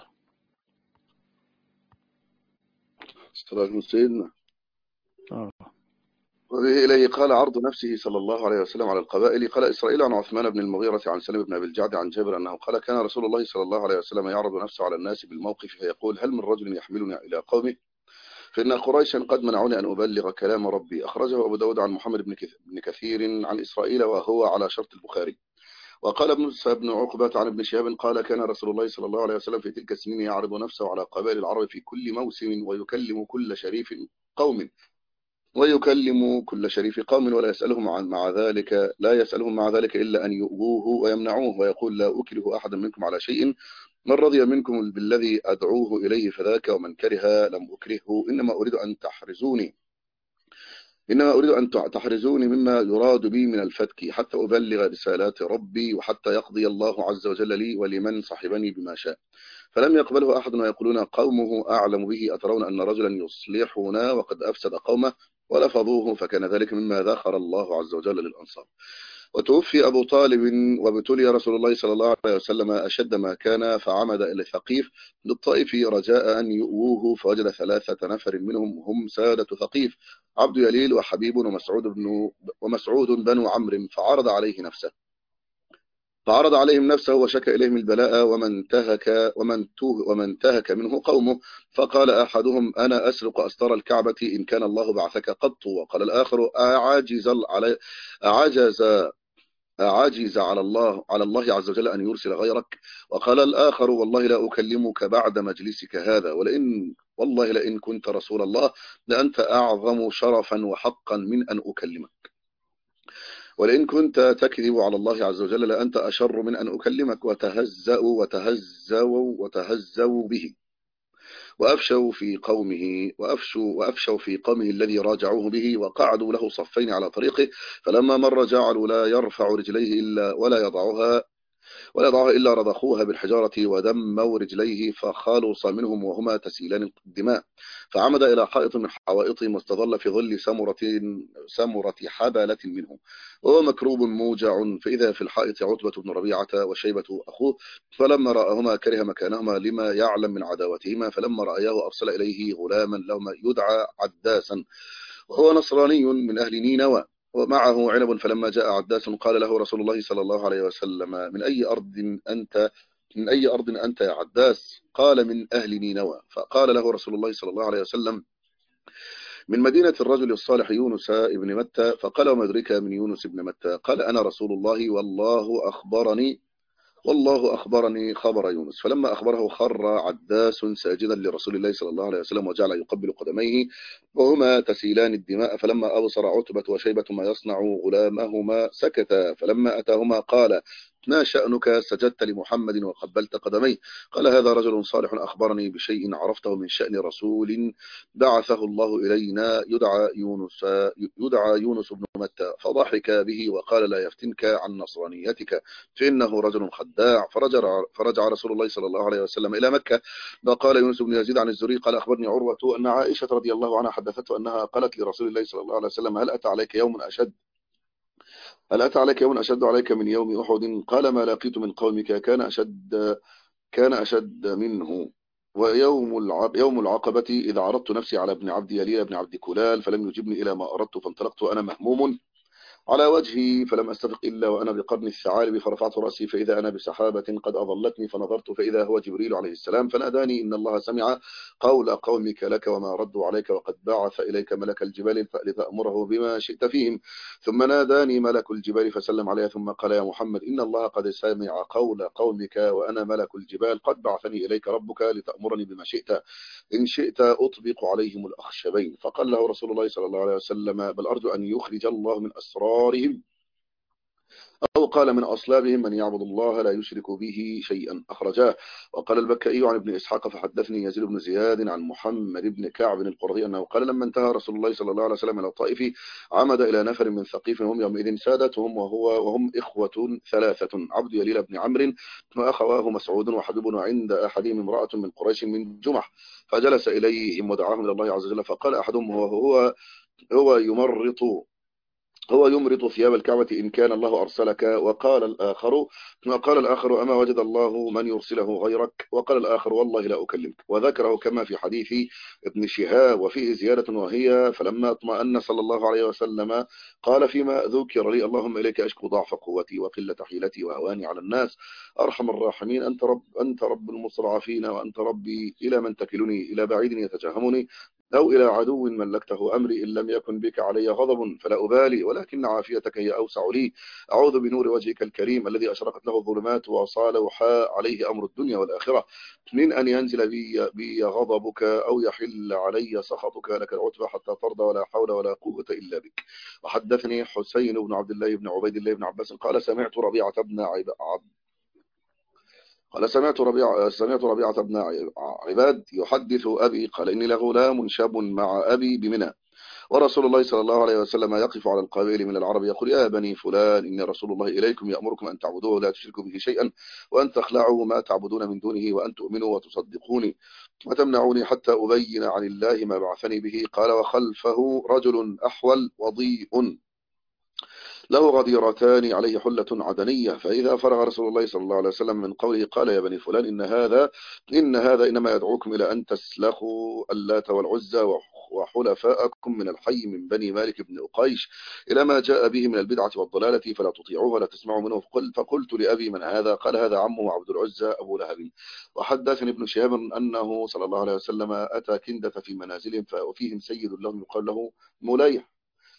صلاة سيدنا آه. وبه إليه قال عرض نفسه صلى الله عليه وسلم على القبائل. قال إسرائيل عن عثمان بن المغيرة عن سلم بن أبي الجعد عن جابر أنه قال كان رسول الله صلى الله عليه وسلم يعرض نفسه على الناس بالموقف فيقول هل من رجل يحملني إلى قومه فإن قريشا قد منعوني أن أبلغ كلام ربي. أخرجه أبو داود عن محمد بن كثير عن إسرائيل وهو على شرط البخاري. وقال ابن بن عقبة عن ابن شهاب قال كان رسول الله صلى الله عليه وسلم في تلك السنين يعرض نفسه على قبائل العرب في كل موسم ويكلم كل شريف قوم ويكلم كل شريف قوم ولا يسألهم عن مع ذلك لا يسألهم مع ذلك إلا أن يؤذوه ويمنعوه ويقول لا أكره أحدا منكم على شيء من رضي منكم بالذي أدعوه إليه فذاك ومن كره لم أكرهه إنما أريد أن تحرزوني إنما أريد أن تحرزوني مما يراد بي من الفتك حتى أبلغ رسالات ربي وحتى يقضي الله عز وجل لي ولمن صحبني بما شاء. فلم يقبله أحد ويقولون قومه أعلم به أترون أن رجلا يصلحنا وقد أفسد قومه ولفظوه فكان ذلك مما ذخر الله عز وجل للأنصار. وتوفي أبو طالب وابتلي رسول الله صلى الله عليه وسلم أشد ما كان فعمد إلى ثقيف للطائف رجاء أن يؤوه فوجد ثلاثة نفر منهم هم سادة ثقيف عبد يليل وحبيب ومسعود بن ومسعود بن عمرو فعرض عليه نفسه فعرض عليهم نفسه وشكى إليهم البلاء ومن انتهك ومن ومن انتهك منه قومه. فقال أحدهم أنا أسرق أستار الكعبة إن كان الله بعثك قط. وقال الآخر أعجز علي أعجز عجز على الله على الله عز وجل أن يرسل غيرك. وقال الآخر والله لا أكلمك بعد مجلسك هذا، ولئن والله لئن كنت رسول الله لأنت أعظم شرفا وحقا من أن أكلمك، ولئن كنت تكذب على الله عز وجل لأنت أشر من أن أكلمك. وتهزأوا وتهزوا وتهزوا به وأفشوا في قومه وأفشوا, وأفشوا في قومه الذي راجعوه به، وقعدوا له صفين على طريقه، فلما مر جعلوا لا يرفع رجليه إلا ولا يضعها ولا يضعها إلا رضخوها بالحجارة ودموا رجليه فخلص منهم وهما تسيلان الدماء. فعمد إلى حائط من حوائطهم واستظل في ظل سمرة سمرة حبلة منه وهو مكروب موجع، فإذا في الحائط عتبة بن ربيعة وشيبة أخوه، فلما رآهما كره مكانهما لما يعلم من عداوتهما، فلما رأياه أرسل إليه غلاما لهما يدعى عداسا وهو نصراني من أهل نينوى ومعه عنب. فلما جاء عداس قال له رسول الله صلى الله عليه وسلم من أي أرض أنت من أي أرض أنت يا عداس؟ قال من أهل نينوى. فقال له رسول الله صلى الله عليه وسلم من مدينة الرجل الصالح يونس ابن متى. فقال وما أدريك من يونس ابن متى؟ قال أنا رسول الله والله أخبرني والله أخبرني خبر يونس. فلما أخبره خر عداس ساجدا لرسول الله صلى الله عليه وسلم وجعل يقبل قدميه وهما تسيلان الدماء. فلما أبصر عتبة وشيبة ما يصنع غلامهما سكتا. فلما أتاهما قال ما شأنك سجدت لمحمد وقبلت قدميه؟ قال هذا رجل صالح أخبرني بشيء عرفته من شأن رسول بعثه الله إلينا يدعى يونس يدعى يونس بن متى. فضحك به وقال لا يفتنك عن نصرانيتك فإنه رجل خداع. فرجع, فرجع رسول الله صلى الله عليه وسلم إلى مكة. وقال يونس بن يزيد عن الزهري قال أخبرني عروة أن عائشة رضي الله عنها حدثته أنها قالت لرسول الله صلى الله عليه وسلم هل أتى عليك يوم أشد هل أتى عليك يوم أشد عليك من يوم أحد؟ قال ما لقيت من قومك كان أشد كان أشد منه. ويوم العب يوم العقبة إذا عرضت نفسي على ابن عبد يليل ابن عبد كلال فلم يجبني إلى ما أردت فانطلقت وأنا مهموم على وجهي فلم أستفق إلا وأنا بقرن الثعالب. فرفعت رأسي فإذا أنا بسحابة قد أظلتني فنظرت فإذا هو جبريل عليه السلام فناداني إن الله سمع قول قومك لك وما ردوا عليك وقد بعث إليك ملك الجبال لتأمره بما شئت فيهم. ثم ناداني ملك الجبال فسلم عليه ثم قال يا محمد إن الله قد سمع قول قومك وأنا ملك الجبال قد بعثني إليك ربك لتأمرني بما شئت إن شئت أطبق عليهم الأخشبين. فقال له رسول الله صلى الله عليه وسلم بل أرجو أن يخرج الله من أسرارهم أو قال من أصلابهم من يعبد الله لا يشرك به شيئا أخرجاه. وقال البكائي عن ابن إسحاق فحدثني يزيد بن زياد عن محمد بن كعب القرظي أنه قال لما انتهى رسول الله صلى الله عليه وسلم إلى الطائف عمد إلى نفر من ثقيف هم يومئذ سادتهم وهو وهم إخوة ثلاثة عبد يليل بن عمرو وأخواه مسعود وحبيب وعند أحدهم امرأة من قريش من جمح فجلس إليهم ودعاهم إلى الله عز وجل. فقال أحدهم هو هو هو يمرط هو يمرط ثياب الكعبة إن كان الله أرسلك. وقال الآخر وقال الآخر أما وجد الله من يرسله غيرك؟ وقال الآخر والله لا أكلمك. وذكره كما في حديث ابن شهاب وفيه زيادة وهي فلما اطمأن صلى الله عليه وسلم قال فيما ذكر لي اللهم إليك أشكو ضعف قوتي وقلة حيلتي وهواني على الناس أرحم الراحمين أنت رب أنت رب المستضعفين وأنت ربي إلى من تكلني إلى بعيد يتجهمني أو إلى عدو ملكته أمري إن لم يكن بك علي غضب فلا أبالي ولكن عافيتك هي أوسع لي أعوذ بنور وجهك الكريم الذي أشرقت له الظلمات وصالح عليه أمر الدنيا والآخرة من أن ينزل بي, بي غضبك أو يحل علي سخطك لك العتبى حتى ترضى ولا حول ولا قوة إلا بك. وحدثني حسين بن عبد الله بن عبيد الله بن عباس قال سمعت ربيعة بن عبد قال سمعت ربيعة سمعت ربيعة بن عباد يحدث أبي قال إني لغلام شاب مع أبي بمنى ورسول الله صلى الله عليه وسلم يقف على القبائل من العرب يقول يا بني فلان إن رسول الله إليكم يأمركم أن تعبدوه ولا تشركوا به شيئا وأن تخلعوا ما تعبدون من دونه وأن تؤمنوا وتصدقوني وتمنعوني حتى أبين عن الله ما بعثني به. قال وخلفه رجل أحول وضيء له غديرتان عليه حلة عدنية فإذا فرغ رسول الله صلى الله عليه وسلم من قوله قال يا بني فلان إن هذا إن هذا إنما يدعوكم إلى أن تسلخوا اللات والعزى وحلفاءكم من الحي من بني مالك بن أقيش إلى ما جاء به من البدعة والضلالة فلا تطيعوه ولا تسمعوا منه. فقلت لأبي من هذا؟ قال هذا عمه عبد العزى أبو لهب. وحدثني ابن شهاب أنه صلى الله عليه وسلم أتى كندة في منازلهم وفيهم سيد لهم يقال له مليح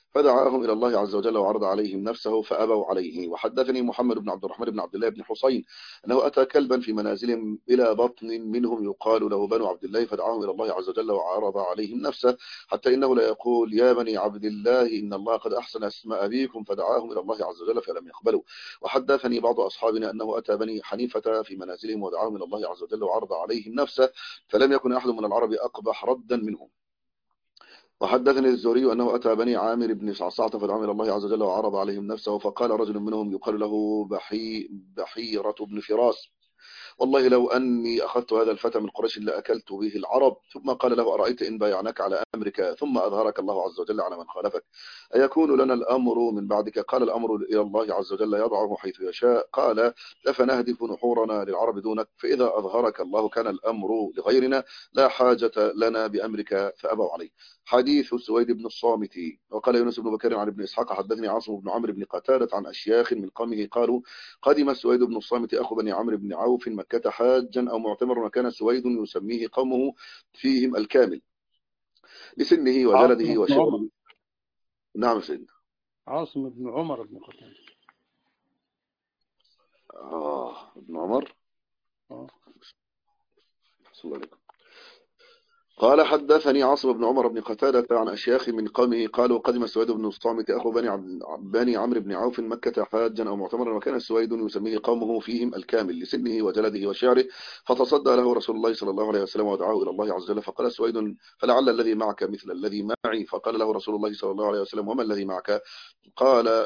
فدعاهم إلى الله عز وجل وعرض عليهم نفسه فأبوا عليه. وحدثني محمد بن عبد الرحمن بن عبد الله بن حسين أنه أتى كلبا في منازلهم إلى بطن منهم يقال له بنو عبد الله، فدعاهم إلى الله عز وجل وعرض عليهم نفسه، حتى إنه لا يقول يا بني عبد الله إن الله قد أحسن اسم أبيكم، فدعاهم إلى الله عز وجل فلم يقبلوا. وحدثني بعض أصحابنا أنه أتى بني حنيفة في منازلهم ودعاهم إلى الله عز وجل وعرض عليهم نفسه، فلم يكن أحد من العرب أقبح ردا منهم. وحدثني الزهري أنه أتى بني عامر بن صعصعة فدعاهم إلى الله عز وجل وعرض عليهم نفسه، فقال رجل منهم يقال له بحي بحيرة بن فراس والله لو أني أخذت هذا الفتى من قريش لأكلت به العرب. ثم قال له أرأيت إن بايعناك على أمرك ثم أظهرك الله عز وجل على من خالفك أيكون لنا الأمر من بعدك؟ قال الأمر إلى الله عز وجل يضعه حيث يشاء. قال أفنهدف نحورنا للعرب دونك؟ فإذا أظهرك الله كان الأمر لغيرنا لا حاجة لنا بأمرك، فأبوا عليه. حديث سويد بن الصامت. وقال يونس بن بكر عن ابن إسحاق حدثني عاصم بن عمرو بن قتادة عن أشياخ من قومه قالوا قدم سويد بن الصامت أخو بني عمرو بن عوف مكة حاجا أو معتمرا، وكان سويد يسميه قومه فيهم الكامل لسنه وجلده وشعره. نعم سيدنا. عاصم بن عمر بن قتادة. آه ابن عمر. آه. صلى الله عليكم. قال حدثني عاصم بن عمر بن قتادة عن أشياخ من قومه قالوا قدم سويد بن الصامت أخو بني بني عمرو بن عوف مكة حاجا أو معتمرا، وكان سويد يسميه قومه فيهم الكامل لسنه وجلده وشعره، فتصدى له رسول الله صلى الله عليه وسلم ودعاه إلى الله عز وجل، فقال سويد فلعل الذي معك مثل الذي معي. فقال له رسول الله صلى الله عليه وسلم وما الذي معك؟ قال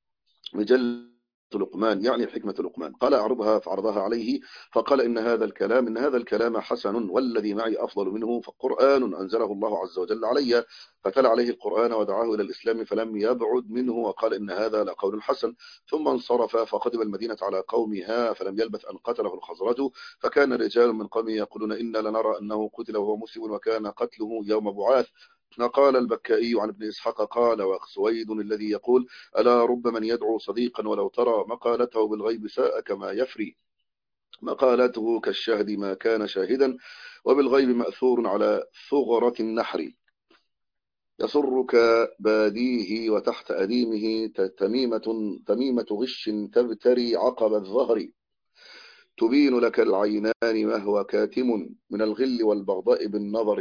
مجل لقمان يعني حكمة لقمان. قال أعرضها فعرضها عليه، فقال إن هذا الكلام إن هذا الكلام حسن والذي معي أفضل منه، فقرآن أنزله الله عز وجل علي. فتلا عليه القرآن ودعاه إلى الإسلام فلم يبعد منه، وقال إن هذا لقول حسن. ثم انصرف فقدم المدينة على قومها، فلم يلبث أن قتله الخزرج، فكان رجال من قومه يقولون إنا لنرى أنه قتل وهو مسلم وكان قتله يوم بعاث. قال البكائي عن ابن إسحاق قال وسويد الذي يقول ألا رب من يدعو صديقا ولو ترى مقالته بالغيب ساء كما يفري مقالته كالشهد ما كان شاهدا، وبالغيب مأثور على ثغرة النحر. يسرك باديه وتحت أديمه تميمة تميمة غش تبتري عقب الظهر، تبين لك العينان ما هو كاتم من الغل والبغضاء بالنظر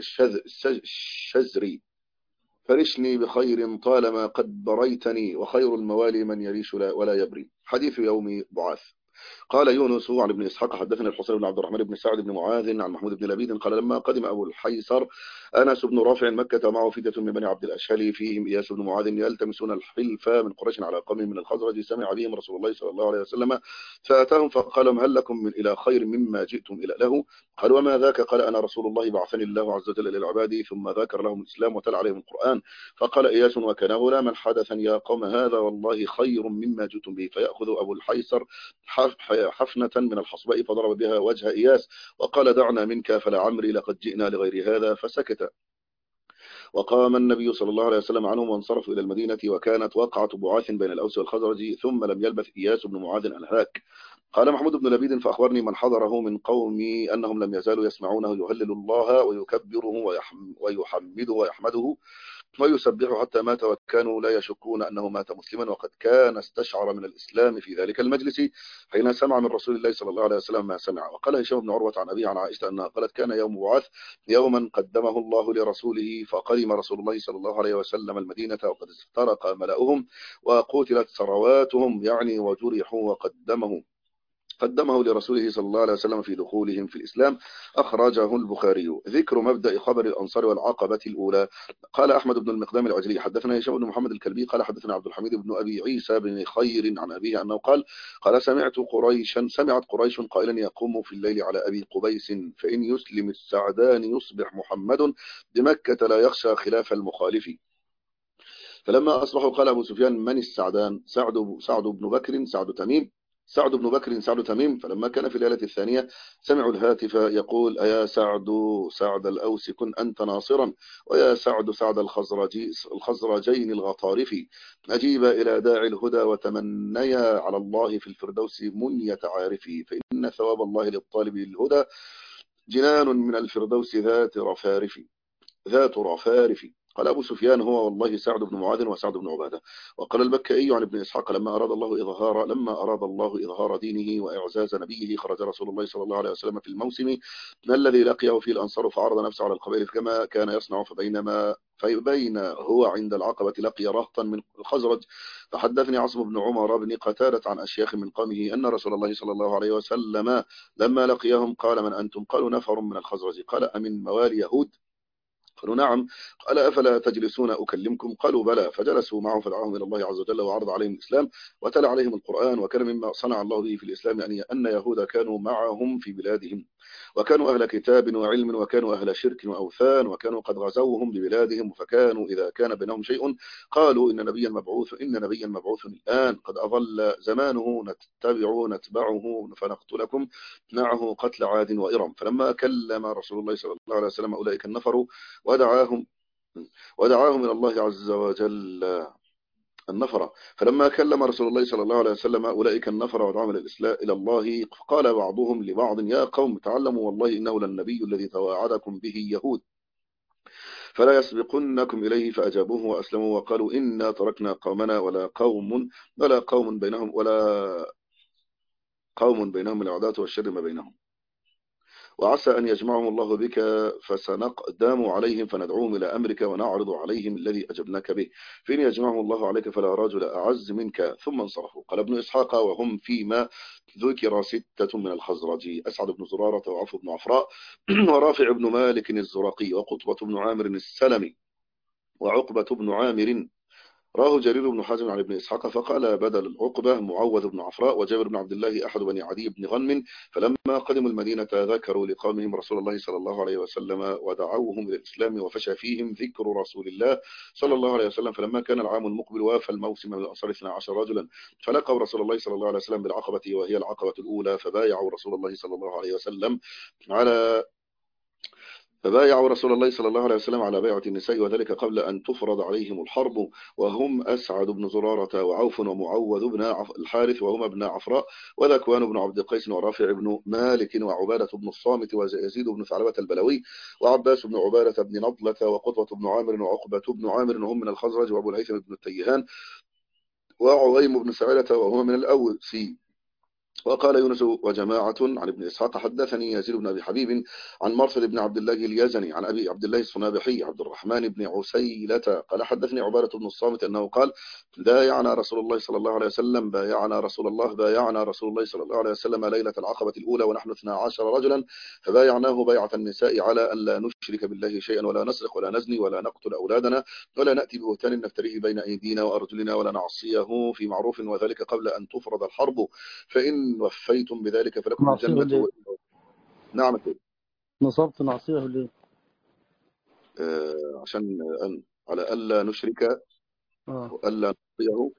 الشزري. فرشني بخير طالما قد بريتني، وخير الموالي من يريش ولا يبري. حديث يوم بعاث. قال يونس عن ابن إسحاق حدثنا الحسين بن عبد الرحمن بن سعد بن معاذ عن محمود بن لبيد قال لما قدم أبو الحيصر أنس بن رافع مكة معه فدة من بني عبد الأشهل فيهم إياس بن معاذ يلتمسون الحلف من قريش على قوم من الخزرج، سمع بهم رسول الله صلى الله عليه وسلم فأتاهم فقال هل لكم من إلى خير مما جئتم إلى له؟ قال وما ذاك؟ قال أنا رسول الله بعثني الله عز وجل للعباد، ثم ذكر لهم الإسلام وتل عليهم القرآن. فقال إياس وكان غلاما حدثا يا قوم هذا والله خير مما جئتم به. فيأخذ أبو الحيصر حفنة من الحصباء فضرب بها وجه إياس وقال دعنا منك فلعمري لقد جئنا لغير هذا، فسكت. وقام النبي صلى الله عليه وسلم عنهم وانصرفوا إلى المدينة، وكانت وقعة بعاث بين الأوس والخزرج، ثم لم يلبث إياس بن معاذ الهلاك. قال محمود بن لبيد فأخبرني من حضره من قومي أنهم لم يزالوا يسمعونه يهلل الله ويكبره ويحمده ويحمده ويسبحه حتى مات، وكانوا لا يشكون أنه مات مسلما، وقد كان استشعر من الإسلام في ذلك المجلس حين سمع من رسول الله صلى الله عليه وسلم ما سمع. وقال هشام بن عروة عن أبيه عن عائشة أنها قالت كان يوم بعاث يوما قدمه الله لرسوله، فقدم رسول الله صلى الله عليه وسلم المدينة وقد استرق ملأهم وقتلت ثرواتهم يعني وجرحوا، وقدمه قدمه لرسوله صلى الله عليه وسلم في دخولهم في الإسلام. أخرجه البخاري. ذكر مبدأ خبر الأنصار والعقبة الأولى. قال أحمد بن المقدام العجلي حدثنا هشام بن محمد الكلبي قال حدثنا عبد الحميد بن أبي عيسى بن خير عن أبيه أنه قال قال سمعت قريشا سمعت قريش قائلا يقوم في الليل على أبي قبيس فإن يسلم السعدان يصبح محمد بمكة لا يخشى خلاف المخالف. فلما أصبحوا قال أبو سفيان من السعدان؟ سعد سعد بن بكر سعد تميم سعد بن بكر سعد تميم. فلما كان في الليلة الثانية سمعوا الهاتف يقول أيا سعد سعد الأوس كن أنت ناصرا، ويا سعد سعد الخزرجي الخزرجين الغطارف، أجيب إلى داعي الهدى وتمنيا على الله في الفردوس منية عارفي، فإن ثواب الله للطالب للهدى جنان من الفردوس ذات رفارف ذات رفارف. قال أبو سفيان هو والله سعد بن معاذ وسعد بن عبادة. وقال البكائي عن ابن إسحاق لما أراد الله إظهار لما أراد الله إظهار دينه وإعزاز نبيه خرج رسول الله صلى الله عليه وسلم في الموسم الذي لقيه فيه الأنصار فعرض نفسه على القبائل كما كان يصنع فبينما فبين هو عند العقبة لقي رهطا من الخزرج فحدثني عاصم بن عمر بن قتادة عن أشياخ من قومه أن رسول الله صلى الله عليه وسلم لما لقيهم قال من أنتم؟ قالوا نفر من الخزرج. قال أمن موالي يهود؟ قالوا نعم. قال أفلا تجلسون أكلمكم؟ قالوا بلى. فجلسوا معه فدعاهم إلى الله عز وجل وعرض عليهم الإسلام وتلا عليهم القرآن. وكان مما صنع الله به في الإسلام أن يهود كانوا معهم في بلادهم وكانوا أهل كتاب وعلم وكانوا أهل شرك وأوثان وكانوا قد غزوهم ببلادهم فكانوا إذا كان بينهم شيء قالوا إن نبيا مبعوث إن نبيا مبعوث الآن قد أظل زمانه نتبعه نتبعه فنقتلكم معه قتل عاد وإرم. فلما كلم رسول الله صلى الله عليه وسلم أولئك النفر ودعاهم ودعاهم إلى الله عز وجل النفر فلما كلم رسول الله صلى الله عليه وسلم أولئك النفر ودعاهم إلى الإسلام إلى الله قال بعضهم لبعض يا قوم تعلموا والله إنه للنبي الذي تواعدكم به يهود فلا يسبقنكم إليه. فأجابوه وأسلموا وقالوا إنا تركنا قومنا ولا قوم ولا قوم بينهم ولا قوم بينهم العداة والشر ما بينهم وعسى أن يجمعهم الله بك فسنقدم عليهم فندعوهم إلى أمرك ونعرض عليهم الذي أجبناك به فإن يجمعهم الله عليك فلا رجل أعز منك. ثم انصرفوا. قال ابن إسحاق وهم فيما ذكر ستة من الخزرج أسعد بن زرارة وعفو بن عفراء ورافع بن مالك الزرقي وقطبة بن عامر السلمي وعقبة بن عامر. راه جرير بن حازم عن ابن إسحاق فقال بدل العقبة معوذ بن عفراء وجابر بن عبد الله أحد بني عدي بن غنم. فلما قدموا المدينة ذكروا لقومهم رسول الله صلى الله عليه وسلم ودعوهم إلى الإسلام وفشى فيهم ذكر رسول الله صلى الله عليه وسلم. فلما كان العام المقبل وافى الموسم من الأنصار اثنا عشر رجلا فلقوا رسول الله صلى الله عليه وسلم بالعقبة وهي العقبة الأولى فبايعوا رسول الله صلى الله عليه وسلم على فبايعوا رسول الله صلى الله عليه وسلم على بيعة النساء وذلك قبل أن تفرض عليهم الحرب وهم أسعد بن زرارة وعوف ومعوذ بن الحارث وهما ابن عفراء وذكوان بن عبد القيس ورافع بن مالك وعبادة بن الصامت ويزيد بن ثعلبة البلوي وعباس بن عبادة بن نضلة وقطبة بن عامر وعقبة بن عامر وهم من الخزرج وأبو الهيثم بن التيهان وعويم بن سعيلة وهما من الأوسي. وقال يونس وجماعة عن ابن إسحاق حدثني يزيد بن أبي حبيب عن مرثد بن عبد الله اليزني عن أبي عبد الله الصنابحي عبد الرحمن بن عسيلة قال حدثني عبادة بن الصامت أنه قال بايعنا رسول الله صلى الله عليه وسلم بايعنا رسول الله بايعنا رسول الله صلى الله عليه وسلم ليلة العقبة الأولى ونحن اثنا عشر رجلا فبايعناه بيعة النساء على أن لا نشرك بالله شيئا ولا نسرق ولا نزني ولا نقتل أولادنا ولا نأتي بهتان نفتريه بين أيدينا وأرجلنا ولا نعصيه في معروف وذلك قبل أن تفرض الحرب فإن وفيتم بذلك فلكم الجنة. نعم كده نصبت نعصيه ليه؟ آه عشان أن على ألا نشرك اه وألا نعصيه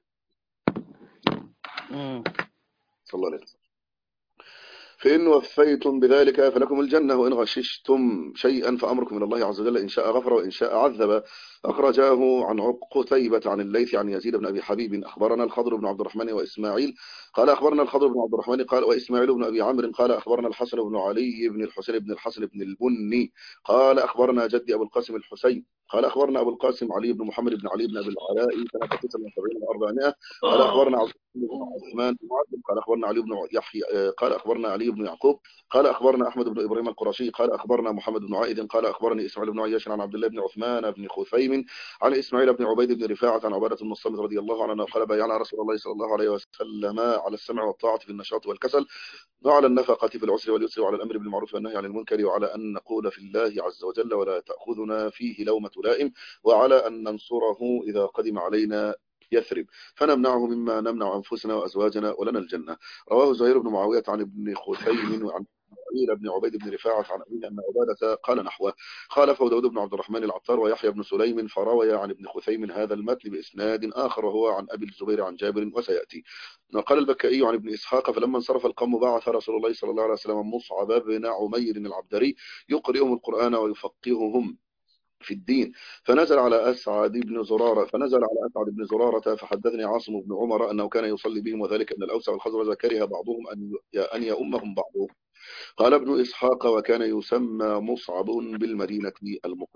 امم صلى الله عليه وسلم. فإن وفيتم بذلك فلكم الجنة وإن غششتم شيئا فأمركم من الله عز وجل إن شاء غفر وإن شاء عذب. أخرجاه عن قتيبة عن الليث عن يزيد بن أبي حبيب أخبرنا الخضر بن عبد الرحمن وإسماعيل قال أخبرنا الخضر بن عبد الرحمن قال وإسماعيل بن أبي عمرو قال أخبرنا الحسن بن علي بن الحسين بن الحسن بن البني قال أخبرنا جدي أبو القاسم الحسين قال أخبرنا أبو القاسم علي بن محمد بن علي بن أبي العلاء سنة تسعة وسبعين وأربعمائة قال أخبرنا عبد بن عثمان بن معاذ قال أخبرنا علي بن يحيى قال أخبرنا علي بن يعقوب قال أخبرنا أحمد بن إبراهيم القرشي قال أخبرنا محمد بن عائد قال أخبرني إسماعيل بن عياش عن عبد الله بن عثمان بن خثيم عن إسماعيل بن عبيد بن رفاعة عن عبادة بن الصامت رضي الله عنه قال بايعنا رسول الله صلى الله عليه وسلم على السمع والطاعة في النشاط والكسل وعلى النفقة في العسر واليسر وعلى الأمر بالمعروف والنهي عن المنكر وعلى أن نقول في الله عز وجل ولا تأخذنا فيه لومة لائم وعلى أن ننصره إذا قدم علينا يثرب فنمنعه مما نمنع أنفسنا وأزواجنا ولنا الجنة. رواه زهير بن معاوية عن ابن خثيم وعن إسماعيل بن عبيد بن رفاعة عن أبيه أن عبادة قال نحوه. خالفه داود بن عبد الرحمن العطار ويحيى بن سليم فروي عن ابن خثيم هذا المتن بإسناد آخر وهو عن أبي الزبير عن جابر وسيأتي. قال البكائي عن ابن إسحاق فلما انصرف القوم بعث رسول الله صلى الله عليه وسلم مصعب بن عمير العبدري يقرئهم القرآن ويفقههم في الدين فنزل على أسعد بن زرارة فنزل على أسعد بن زرارة فحدثني عاصم بن عمر أنه كان يصلي بهم وذلك أن الأوس والخزرج كره بعضهم أن أن يؤمهم بعضهم. قال ابن إسحاق وكان يسمى مصعب بالمدينة المقرئ.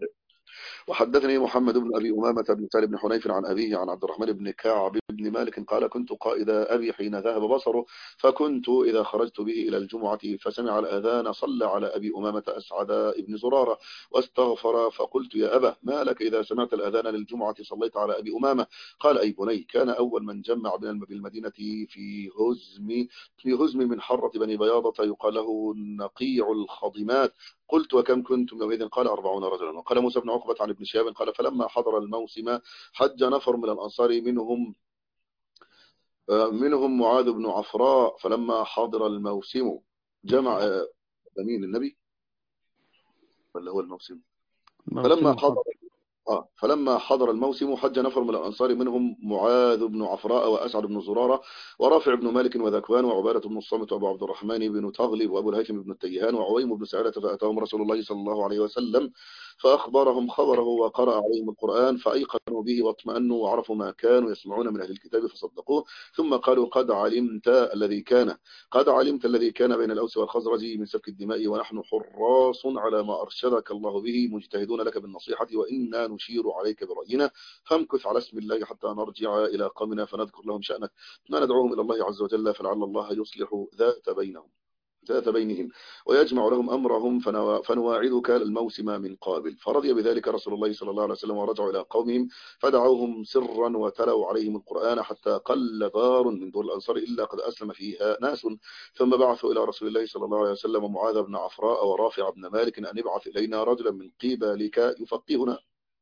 وحدثني محمد بن أبي أمامة بن سالم بن حنيف عن أبيه عن عبد الرحمن بن كعب بن مالك قال كنت قائد أبي حين ذهب بصره، فكنت إذا خرجت به إلى الجمعة فسمع الأذان صلى على أبي أمامة أسعد بن زرارة واستغفر، فقلت يا أبا ما لك إذا سمعت الأذان للجمعة صليت على أبي أمامة؟ قال أي بني كان أول من جمع بالمدينة في هزم في هزم من حرة بني بياضة يقال له نقيع الخضمات. قلت وكم كنتم يومئذ؟ قال أربعون رجلا. وقال موسى بن عقبة عن ابن شهاب قال فلما حضر الموسم حج نفر من الأنصار منهم منهم معاذ بن عفراء، فلما حضر الموسم جمع مين النبي ولا هو الموسم؟ فلما موسم حضر الحج. آه فلما حضر الموسم حج نفر من الأنصار منهم معاذ بن عفراء وأسعد بن زرارة ورافع بن مالك وذكوان وعبادة بن الصامت وأبو عبد الرحمن بن تغلب وأبو الهيثم بن التيهان وعويم بن سعادة، فأتاهم رسول الله صلى الله عليه وسلم فأخبرهم خبره وقرأ عليهم القرآن فأيقنوا به واطمأنوا وعرفوا ما كانوا يسمعون من أهل الكتاب فصدقوه، ثم قالوا قد علمت الذي كان قد علمت الذي كان بين الأوس والخزرج من سفك الدماء، ونحن حراص على ما أرشدك الله به مجتهدون لك بالنصيحة، وإنا نشير عليك برأينا، فامكث على اسم الله حتى نرجع إلى قومنا فنذكر لهم شأنك، ما ندعوهم إلى الله عز وجل فلعل الله يصلح ذات بينهم ذات بينهم ويجمع لهم أمرهم فنواعدك الموسم من قابل. فرضي بذلك رسول الله صلى الله عليه وسلم ورجعوا إلى قومهم فدعوهم سرا وتلوا عليهم القرآن حتى قل دار من دور الأنصار إلا قد أسلم فيها ناس، ثم بعثوا إلى رسول الله صلى الله عليه وسلم معاذ بن عفراء ورافع بن مالك أن ابعث إلينا رجلا من قبلك يفقهنا،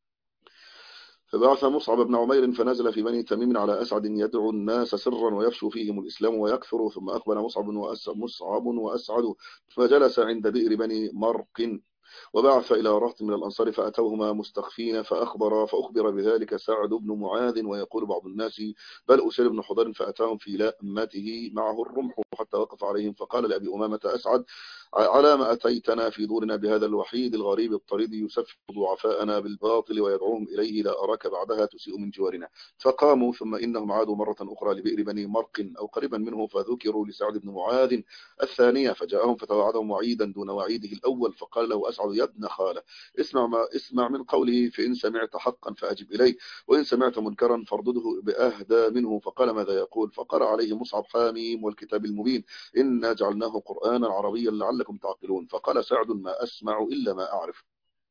فبعث مصعب بن عمير فنزل في بني تميم على أسعد يدعو الناس سرا ويفشو فيهم الإسلام ويكثر، ثم أقبل مصعب مصعب وأسعد فجلس عند بئر بني مرق وبعث إلى رهط من الأنصار فأتوهما مستخفين فأخبر فأخبر بذلك سعد بن معاذ، ويقول بعض الناس بل أسير بن حضر فأتاهم في لأمته معه الرمح حتى وقف عليهم فقال لأبي أمامة أسعد على ما أتيتنا في دورنا بهذا الوحيد الغريب الطريد يسفك ضعفاءنا بالباطل ويدعوهم إليه لا أراك بعدها تسيء من جوارنا؟ فقاموا ثم إنهم عادوا مرة أخرى لبئر بني مرق أو قريبا منه فذكروا لسعد بن معاذ الثانية فجاءهم فتوعدهم وعيدا دون وعيده الأول، فقال له أسعد يا ابن خالة اسمع ما اسمع من قوله فإن سمعت حقا فأجب إليه وإن سمعت منكرا فاردده بأهدى منه. فقال ماذا يقول؟ فقرأ عليه مصعب حاميم والكتاب المبين إنا جعلناه قرآنا عربيا لعلكم تعقلون. فقال سعد ما أسمع إلا ما أعرف.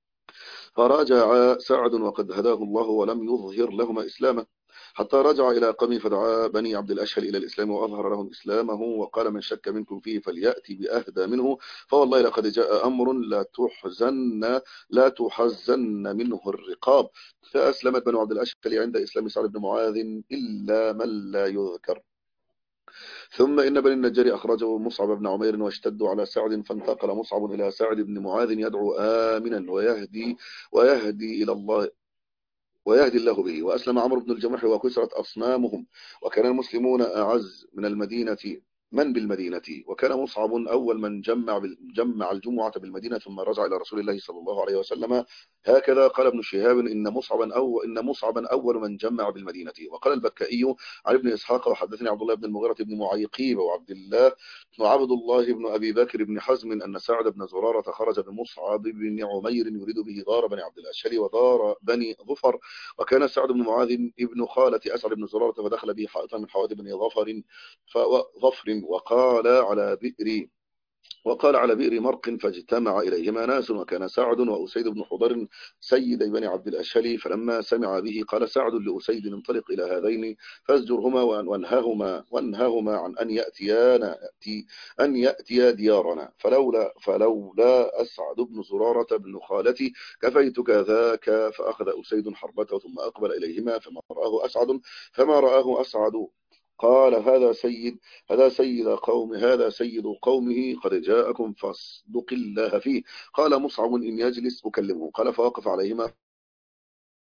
فرجع سعد وقد هداه الله ولم يظهر لهما إسلامه حتى رجع إلى قومه فدعا بني عبد الأشهل إلى الإسلام وأظهر لهم إسلامه وقال من شك منكم فيه فليأتي بأهدى منه، فوالله لقد جاء أمر لا تحزن لا تحزن منه الرقاب. فأسلمت بني عبد الأشهل عند إسلام سعد بن معاذ إلا من لا يذكر. ثم إن بني النجار أخرجوا مصعب بن عمير واشتدوا على سعد فانتقل مصعب إلى سعد بن معاذ يدعو آمنا ويهدي ويهدي إلى الله ويهدي الله به. وأسلم عمرو بن الجمح وكسرت أصنامهم وكان المسلمون أعز من المدينة من بالمدينة، وكان مصعب أول من جمع جمع الجمعة بالمدينة ثم رجع إلى رسول الله صلى الله عليه وسلم. هكذا قال ابن شهاب إن مصعبا أو إن مصعبا أول من جمع بالمدينة. وقال البكائي عن ابن إسحاق وحدثني عبد الله بن المغيرة بن معيقيب وعبد الله وعبد الله بن أبي بكر بن حزم أن سعد بن زرارة خرج بمصعب بن عمير يريد به دار بني عبد الأشهل ودار بني ظفر، وكان سعد بن معاذ ابن خالة أسعد بن زرارة فدخل به حائطا من حوائط بني ظفر فظفر وقال على بئر وقال على بئر مرق فاجتمع إليهما ناس، وكان سعد وأسيد بن حضر سيدي بني عبد الأشهل. فلما سمع به قال سعد لأسيد انطلق إلى هذين فازجرهما وانهاهما وانهاهما عن أن يأتيانا يأتي أن يأتيا ديارنا، فلولا فلولا أسعد بن زرارة بن خالتي كفيتك ذاك. فأخذ أسيد حربته ثم أقبل إليهما فما رآه أسعد فما رآه أسعد قال هذا سيد هذا سيد قوم هذا سيد قومه قد جاءكم فاصدق الله فيه. قال مصعب إن يجلس أكلمه. قال فوقف عليهما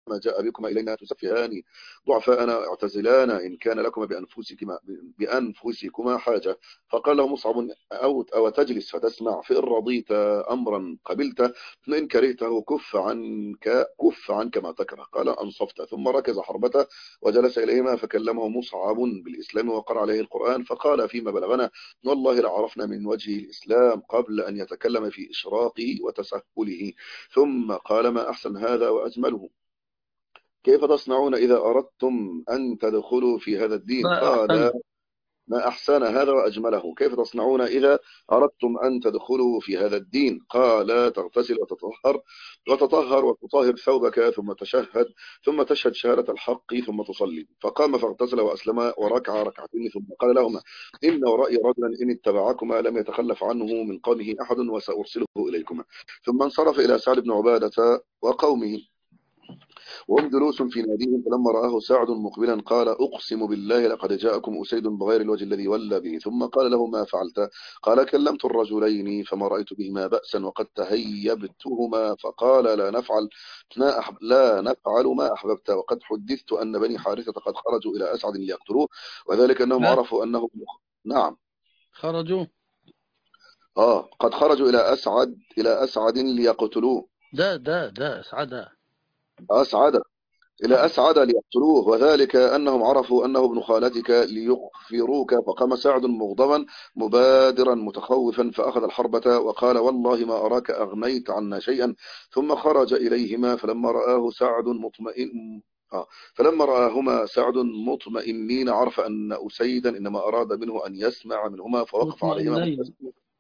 جاء بكما إلينا تسفهان ضعفاءنا اعتزلانا إن كان لكما بأنفسكما, بأنفسكما حاجة. فقال له مصعب أو, أو تجلس فتسمع، فإن رضيت أمرا قبلت، فإن كرهته كف عنك كف عنك ما تكره. قال أنصفت. ثم ركز حربته وجلس إليهما فكلمه مصعب بالإسلام وقرأ عليه القرآن، فقال فيما بلغنا والله لعرفنا من وجه الإسلام قبل أن يتكلم في إشراقه وتسهله. ثم قال ما أحسن هذا وأجمله، كيف تصنعون إذا أردتم أن تدخلوا في هذا الدين؟ ما قال أحسن ما أحسن هذا وأجمله، كيف تصنعون إذا أردتم أن تدخلوا في هذا الدين؟ قال تغتسل وتطهر وتطهر وتطهر ثوبك ثم تشهد ثم تشهد شهادة الحق ثم تصلي. فقام فاغتسل وأسلم وركع ركعتين ثم قال لهما إن ورائي رجلا إن اتبعكما لم يتخلف عنه من قومه أحد وسأرسله إليكما. ثم انصرف إلى سعد بن عبادة وقومه وهم جلوس في ناديهم، فلما رآه سعد مقبلا قال أقسم بالله لقد جاءكم أسيد بغير الوجه الذي ولى به. ثم قال له ما فعلت؟ قال كلمت الرجلين فما رأيت بهما بأسا وقد تهيبتهما، فقال لا نفعل ما أحب لا نفعل ما أحببت، وقد حدثت أن بني حارثة قد خرجوا إلى أسعد ليقتلوه، وذلك أنهم ها عرفوا أنه نعم خرجوا آه قد خرجوا إلى أسعد إلى أسعد ليقتلوه ده ده ده أسعدها أسعد إلى أسعد ليقتلوه، وذلك أنهم عرفوا أنه ابن خالتك ليغفروك. فقام سعد مغضبا مبادرا متخوفا فأخذ الحربة وقال والله ما أراك أغنيت عنا شيئا. ثم خرج إليهما فلما رآه سعد مطمئن آه فلما رآهما سعد مطمئنين عرف أن أسيدا إنما أراد منه أن يسمع منهما فوقف عليهما مطمئنين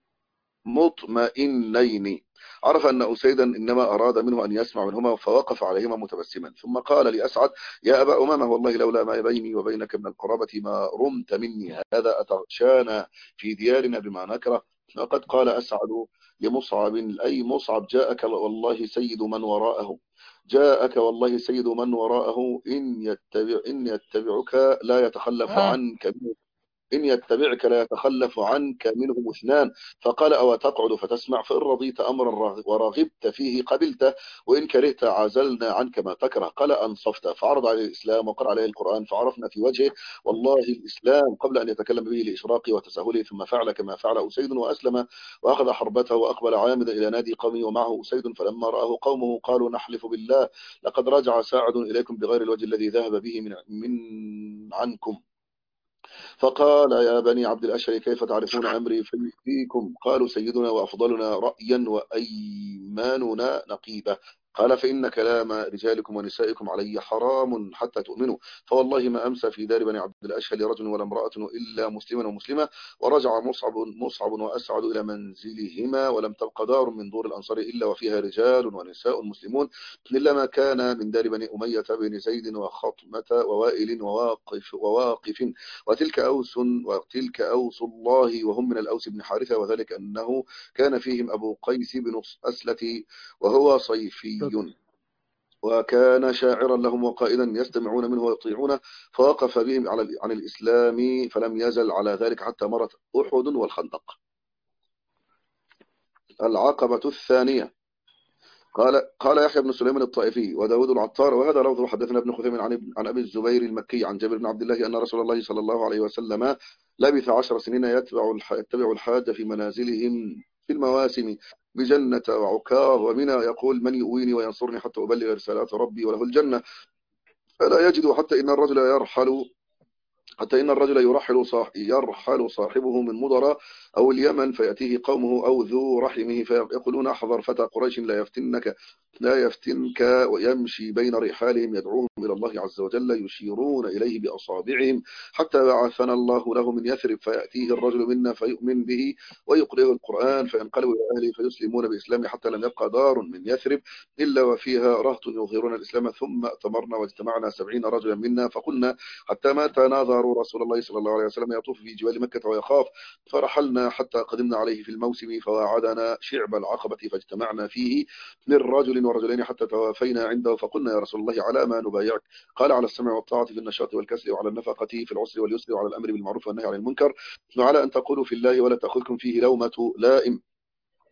مطمئنين عرف أن أسيدا إنما أراد منه أن يسمع منهما فوقف عليهما متبسما. ثم قال لأسعد يا أبا أمامة والله لولا ما بيني وبينك من القرابة ما رمت مني هذا أتغشانا في ديارنا بما نكره. وقد قال أسعد لمصعب أي مصعب جاءك والله سيد من وراءه جاءك والله سيد من وراءه إن يتبع إن يتبعك لا يتخلف آه عنك إن يتبعك لا يتخلف عنك منهم اثنان. فقال أو تقعد فتسمع، فإن رضيت أمرا ورغبت فيه قبلته وإن كرهت عزلنا عنك ما تكره. قال أنصفت. فعرض عليه الإسلام وقرأ عليه القرآن فعرفنا في وجهه والله الإسلام قبل أن يتكلم به لإشراقه وتسهله، ثم فعل كما فعل أسيد وأسلم وأخذ حربته وأقبل عامدا إلى نادي قومه ومعه أسيد. فلما رآه قومه قالوا نحلف بالله لقد رجع ساعد إليكم بغير الوجه الذي ذهب به من, من عنكم. فقال يا بني عبد الأشهر كيف تعرفون أمري فيكم؟ قالوا سيدنا وأفضلنا رأيا وأيماننا نقيبة. قال فإن كلام رجالكم ونسائكم علي حرام حتى تؤمنوا، فوالله ما أمسى في دار بني عبد الأشهر رجل ولا امرأة إلا مسلما ومسلمة. ورجع مصعب مصعب وأسعد إلى منزلهما ولم تبق دار من دور الأنصار إلا وفيها رجال ونساء مسلمون إلا ما كان من دار بني أمية بن زيد وخطمة ووائل وواقف وواقف وتلك أوس وتلك أوس الله وهم من الأوس بن حارثة، وذلك أنه كان فيهم أبو قيس بن أسلة وهو صيفي وكان شاعرا لهم وقائدا يستمعون منه ويطيعونه، فوقف بهم على عن الإسلام فلم يزل على ذلك حتى مرت أحد والخندق. العقبة الثانية. قال قال يحيى بن سليمان الطائفي وداود العطار وهذا لفظ حدثنا ابن خثيم عن عن ابي الزبير المكي عن جابر بن عبد الله ان رسول الله صلى الله عليه وسلم لبث عشر سنين يتبع يتبع الحاج في منازلهم في المواسم بجنة وعكاظ ومنى يقول من يؤويني وينصرني حتى أبلغ رسالات ربي وله الجنة، فلا يجد حتى إن الرجل يرحل حتى إن الرجل يرحل صاح يرحل صاحبه من مضر أو اليمن فيأتيه قومه أو ذو رحمه فيقولون احذر فتى قريش لا يفتنك لا يفتنك ويمشي بين رحالهم يدعوهم إلى الله عز وجل يشيرون إليه بأصابعهم حتى بعثنا الله له من يثرب فيأتيه الرجل منا فيؤمن به ويقرئه القرآن فينقلب إلى أهله فيسلمون بإسلامه حتى لم يبقى دار من يثرب إلا وفيها رهط يظهرون الإسلام. ثم اتمرنا واجتمعنا سبعين رجلا منا فقلنا حتى ما تناظروا رسول الله صلى الله عليه وسلم يطوف في جبال مكة ويخاف، فرحلنا حتى قدمنا عليه في الموسم فواعدنا شعب العقبة فاجتمعنا فيه من رجل ورجلين حتى توافينا عنده فقلنا يا رسول الله على ما نبايعك؟ قال على السمع والطاعة في النشاط والكسل وعلى النفقة في العسر واليسر وعلى الأمر بالمعروف والنهي عن المنكر وعلى أن تقولوا في الله ولا تأخذكم فيه لومة لائم.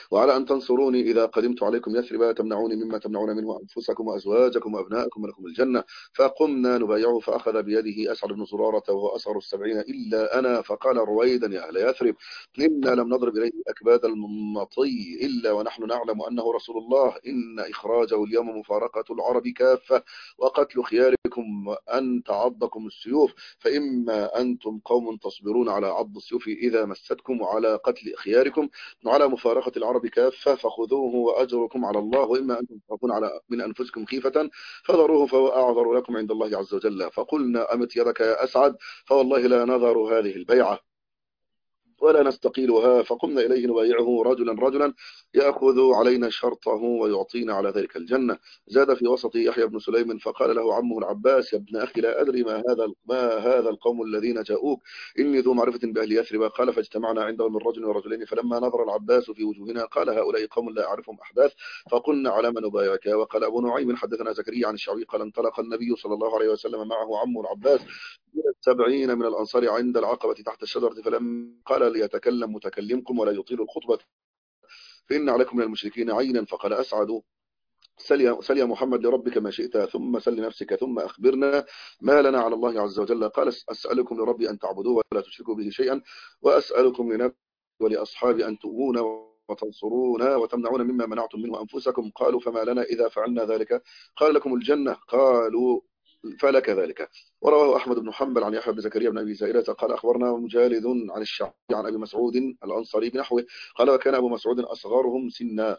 وعلى أن تنصروني إذا قدمت عليكم يثرب تمنعوني مما تمنعون منه أنفسكم وأزواجكم وأبناءكم ولكم الجنة. فقمنا نبايعه فأخذ بيده أسعد بن زرارة وهو أصغر السبعين إلا أنا فقال رويدا يا أهل يثرب إنا لم نضرب إليه أكباد المطي إلا ونحن نعلم أنه رسول الله إن إخراجه اليوم مفارقة العرب كافة وقتل خياركم أن تعضكم السيوف فإما أنتم قوم تصبرون على عض السيوف إذا مستكم وعلى قتل خياركم وعلى مفارقة العرب كافة فخذوه وأجركم على الله وإما أنتم تخافون على من أنفسكم خيفة فذروه فهو أعذر لكم عند الله عز وجل. فقلنا أمت يدك يا أسعد فوالله لا نذر هذه البيعة ولا نستقيلها. فقمنا إليه نبايعه رجلا رجلا يأخذ علينا شرطه ويعطينا على ذلك الجنة. زاد في وسط يحيى بن سليم فقال له عمه العباس يا ابن أخي لا أدري ما هذا ما هذا القوم الذين جاءوك إني ذو معرفة بأهل يثرب. قال فاجتمعنا عنده من رجل ورجلين فلما نظر العباس في وجوهنا قال هؤلاء قوم لا أعرفهم أحداث. فقلنا على من نبايعك. وقال أبو نعيم حدثنا زكريا عن الشعبي قال انطلق النبي صلى الله عليه وسلم معه عمه العباس سبعين من الأنصار عند العقبة تحت الشجرة فلم قال ليتكلم متكلمكم ولا يطيل الخطبة فإن عليكم من المشركين عينا. فقال أسعد سل يا محمد لربك ما شئت ثم سل لنفسك ثم أخبرنا ما لنا على الله عز وجل. قال أسألكم لربي أن تعبدوه ولا تشركوا به شيئا وأسألكم لنفسي ولأصحابي أن تؤونا وتنصرونا وتمنعون مما منعتم منه أنفسكم. قالوا فما لنا إذا فعلنا ذلك؟ قال لكم الجنة. قالوا فلك ذلك. ورواه أحمد بن حنبل عن يحيى بن زكريا بن أبي زائدة قال أخبرنا مجالد عن الشعبي عن أبي مسعود الأنصاري بنحوه قال وكان أبو مسعود أصغرهم سنا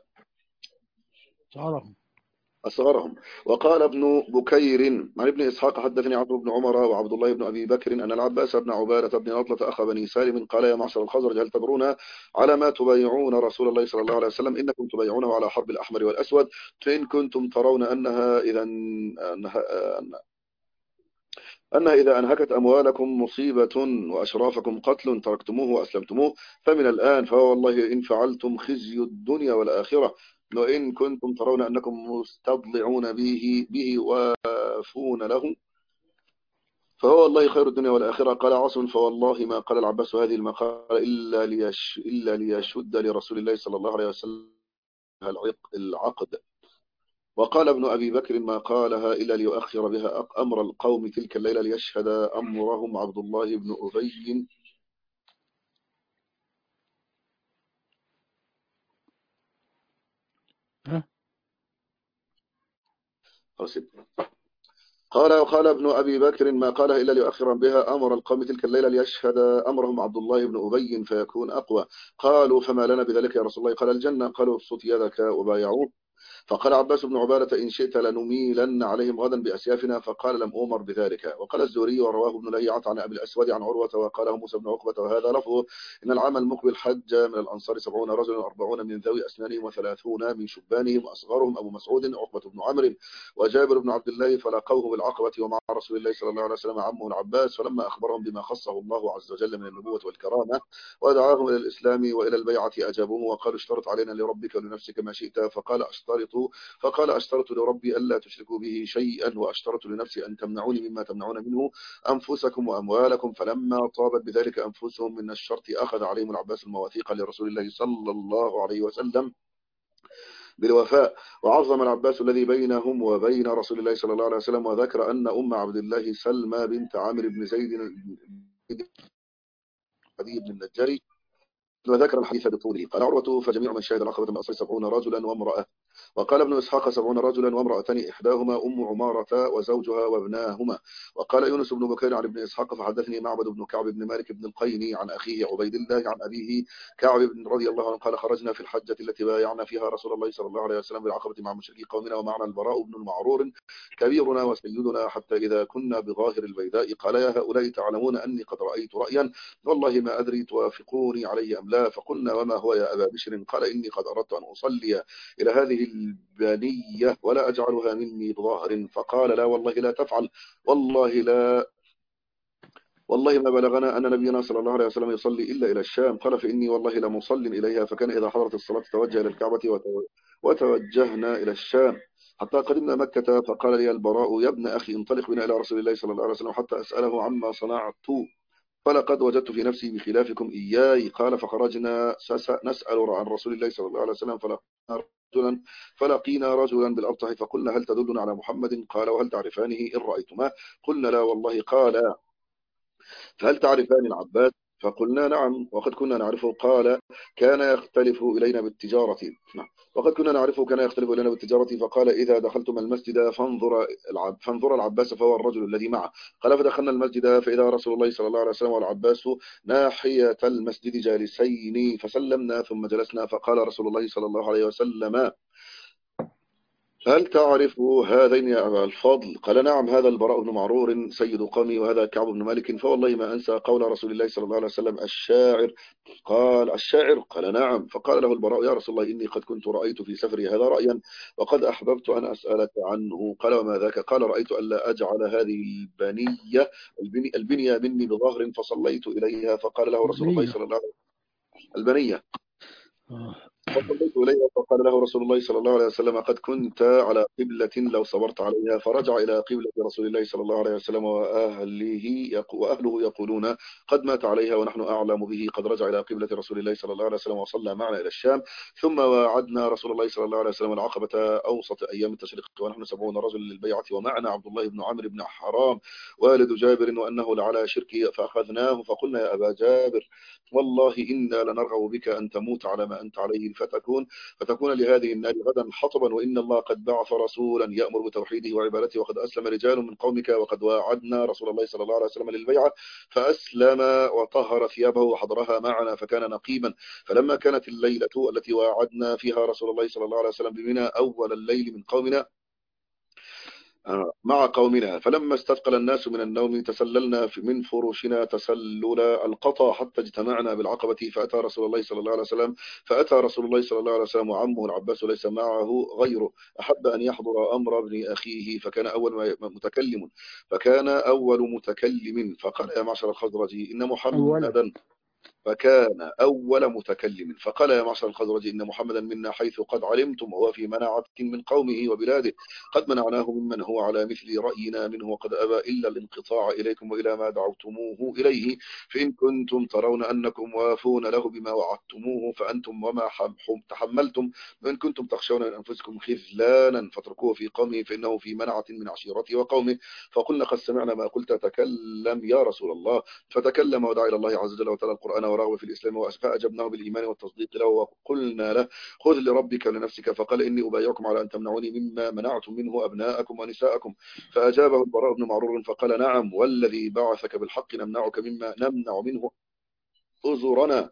شعرهم أصغرهم. وقال ابن بكير عن ابن إسحاق حدثني عبد بن عمر وعبد الله بن أبي بكر أن العباس بن عبادة بن نضلة أخ بني سالم قال يا معشر الخزرج هل تدرون على ما تبايعون رسول الله صلى الله عليه وسلم إنكم تبايعونه على حرب الأحمر والأسود فإن كنتم ترون أنها إذا أنها أنها إذا أنهكت أموالكم مصيبة وأشرافكم قتل تركتموه وأسلمتموه فمن الآن فهو والله إن فعلتم خزي الدنيا والآخرة وإن كنتم ترون أنكم مستضلعون به به وافون له فهو والله خير الدنيا والآخرة. قال عاصم فوالله ما قال العباس هذه المقالة إلا ليش إلا ليشد لرسول الله صلى الله عليه وسلم العقد. وقال ابن أبي بكر ما قالها إلا ليؤخر بها أمر القوم تلك الليلة ليشهد أمرهم عبد الله بن أبي قال وقال ابن أبي بكر ما قالها إلا ليؤخر بها أمر القوم تلك الليلة ليشهد أمرهم عبد الله بن أبي فيكون أقوى. قالوا فما لنا بذلك يا رسول الله؟ قال الجنة. قالوا ابسط يدك وبايعوه. فقال عباس بن عبادة إن شئت لنميلن عليهم غدا بأسيافنا فقال لم أمر بذلك. وقال الزهري ورواه ابن لهيعة عن أبي الأسود عن عروة وقاله موسى بن عقبة وهذا لفظه إن العام المقبل حج من الأنصار سبعون رجلا أربعون من ذوي أسنانهم وثلاثون من شبانهم أصغرهم أبو مسعود عقبة بن عمرو وجابر بن عبد الله فلاقوه بالعقبة ومع رسول الله صلى الله عليه وسلم عمه العباس فلما أخبرهم بما خصه الله عز وجل من النبوة والكرامة ودعاهم إلى الإسلام وإلى البيعة أجابوه وقالوا اشترط علينا لربك ولنفسك ما شئت. فقال أشترط فقال أشترط لربي ألا تشركوا به شيئا وأشترط لنفسي أن تمنعوني مما تمنعون منه أنفسكم وأموالكم. فلما طابت بذلك أنفسهم من الشرط أخذ عليهم العباس المواثيق لرسول الله صلى الله عليه وسلم بالوفاء. وعظم العباس الذي بينهم وبين رسول الله صلى الله عليه وسلم وذكر أن أم عبد الله سلمى بنت عامر بن زيد عدي بن النجاري وذكر الحديث بطوله. قال عروة فجميع من شهد العقبة من أصل سبعون رجلا وامرأة. وقال ابن إسحاق سبعون رجلا وامرأتان إحداهما أم عمارة وزوجها وابناهما. وقال يونس بن بكير عن ابن إسحاق فحدثني معبد بن كعب بن مالك بن القيني عن أخيه عبيد الله عن أبيه كعب بن رضي الله عنه قال خرجنا في الحجة التي بايعنا فيها رسول الله صلى الله عليه وسلم بالعقبة مع مشركي قومنا ومعنا البراء بن المعرور كبيرنا وسيدنا حتى إذا كنا بظاهر البيداء قال يا هؤلاء تعلمون أني قد رأيت رأيا والله ما أدري توافقوني عليه أم لا. فقلنا وما هو يا أبا بشر؟ قال إني قد أردت أن أصلي إلى هذه البنية ولا أجعلها مني بظاهر. فقال لا والله لا تفعل والله لا والله ما بلغنا أن نبينا صلى الله عليه وسلم يصلي إلا إلى الشام. قال فإني والله لمصل إليها. فكان إذا حضرت الصلاة توجه إلى الكعبة وتوجهنا إلى الشام حتى قدمنا مكة. فقال لي البراء يا ابن أخي انطلق بنا إلى رسول الله صلى الله عليه وسلم حتى أسأله عما صنعت فلقد وجدت في نفسي بخلافكم إياي. قال فخرجنا نسأل عن رسول الله صلى الله عليه وسلم فلقينا رجلا فلقينا رجلا بالأبطح فقلنا هل تدلنا على محمد؟ قال وهل تعرفانه إن رأيتما؟ قلنا لا والله. قال فهل تعرفان العباس؟ فقلنا نعم وقد كنا نعرفه. قال كان يختلف إلينا بالتجارة. نعم وقد كنا نعرفه كان يختلف إلينا بالتجارة. فقال إذا دخلتم المسجد فانظر العب فانظر العباس فهو الرجل الذي معه. قال فدخلنا المسجد فإذا رسول الله صلى الله عليه وسلم والعباس ناحية المسجد جالسين فسلمنا ثم جلسنا. فقال رسول الله صلى الله عليه وسلم هل تعرف هذين يا أبا الفضل؟ قال نعم هذا البراء بن معرور سيد قومي وهذا كعب بن مالك. فوالله ما أنسى قول رسول الله صلى الله عليه وسلم الشاعر. قال الشاعر؟ قال نعم. فقال له البراء يا رسول الله إني قد كنت رأيت في سفري هذا رأيا وقد أحببت أن أسألك عنه. قال وما ذاك؟ قال رأيت ألا أجعل هذه البنية البني البنية مني بظهر فصليت إليها. فقال له رسول الله صلى الله عليه وسلم البنية فصليت إليها. فقال له رسول الله صلى الله عليه وسلم قد كنت على قبلة لو صبرت عليها. فرجع إلى قبلة رسول الله صلى الله عليه وسلم وأهله وأهله يقولون قد مات عليها ونحن أعلم به. قد رجع إلى قبلة رسول الله صلى الله عليه وسلم وصلى معنا إلى الشام. ثم وعدنا رسول الله صلى الله عليه وسلم العقبة أوسط أيام التشريق ونحن سبعون رجل للبيعة ومعنا عبد الله بن عمرو بن حرام والد جابر وأنه لعلى شركه. فأخذناه فقلنا يا أبا جابر والله إنا لنرغب بك أن تموت على ما أنت عليه فتكون فتكون لهذه النار غدا حطبا وإن الله قد بعث رسولا يأمر بتوحيده وعبادته وقد أسلم رجال من قومك وقد واعدنا رسول الله صلى الله عليه وسلم للبيعة فأسلم وطهر ثيابه وحضرها معنا فكان نقيبا. فلما كانت الليلة التي واعدنا فيها رسول الله صلى الله عليه وسلم بمنى أول الليل من قومنا مع قومنا فلما استثقل الناس من النوم تسللنا من فرشنا تسلل القطى حتى اجتمعنا بالعقبة. فأتى رسول الله صلى الله عليه وسلم فأتى رسول الله صلى الله عليه وسلم وعمه العباس ليس معه غيره أحب أن يحضر أمر ابن أخيه فكان أول متكلم فكان أول متكلم فقال يا معشر الخزرج إن محمدا فكان أول متكلم فقال يا معشر الخزرج إن محمدا منا حيث قد علمتم وهو في مناعة من قومه وبلاده قد منعناه ممن هو على مثل رأينا منه وقد أبى إلا الانقطاع إليكم وإلى ما دعوتموه إليه فإن كنتم ترون أنكم وافون له بما وعدتموه فأنتم وما تحملتم وإن كنتم تخشون من أنفسكم خذلانا فاتركوه في قومه فإنه في منعة من عشيرته وقومه. فقلنا قد سمعنا ما قلت تكلم يا رسول الله. فتكلم ودعا إلى الله عز وجل وتلا القرآن ورغب في الإسلام فأجبناه بالإيمان والتصديق له وقلنا له خذ لربك لنفسك فقال إني أبايعكم على أن تمنعوني مما منعتم منه أبناءكم ونساءكم. فأجابه البراء بن معرور فقال نعم والذي بعثك بالحق نمنعك مما نمنع منه أزرنا.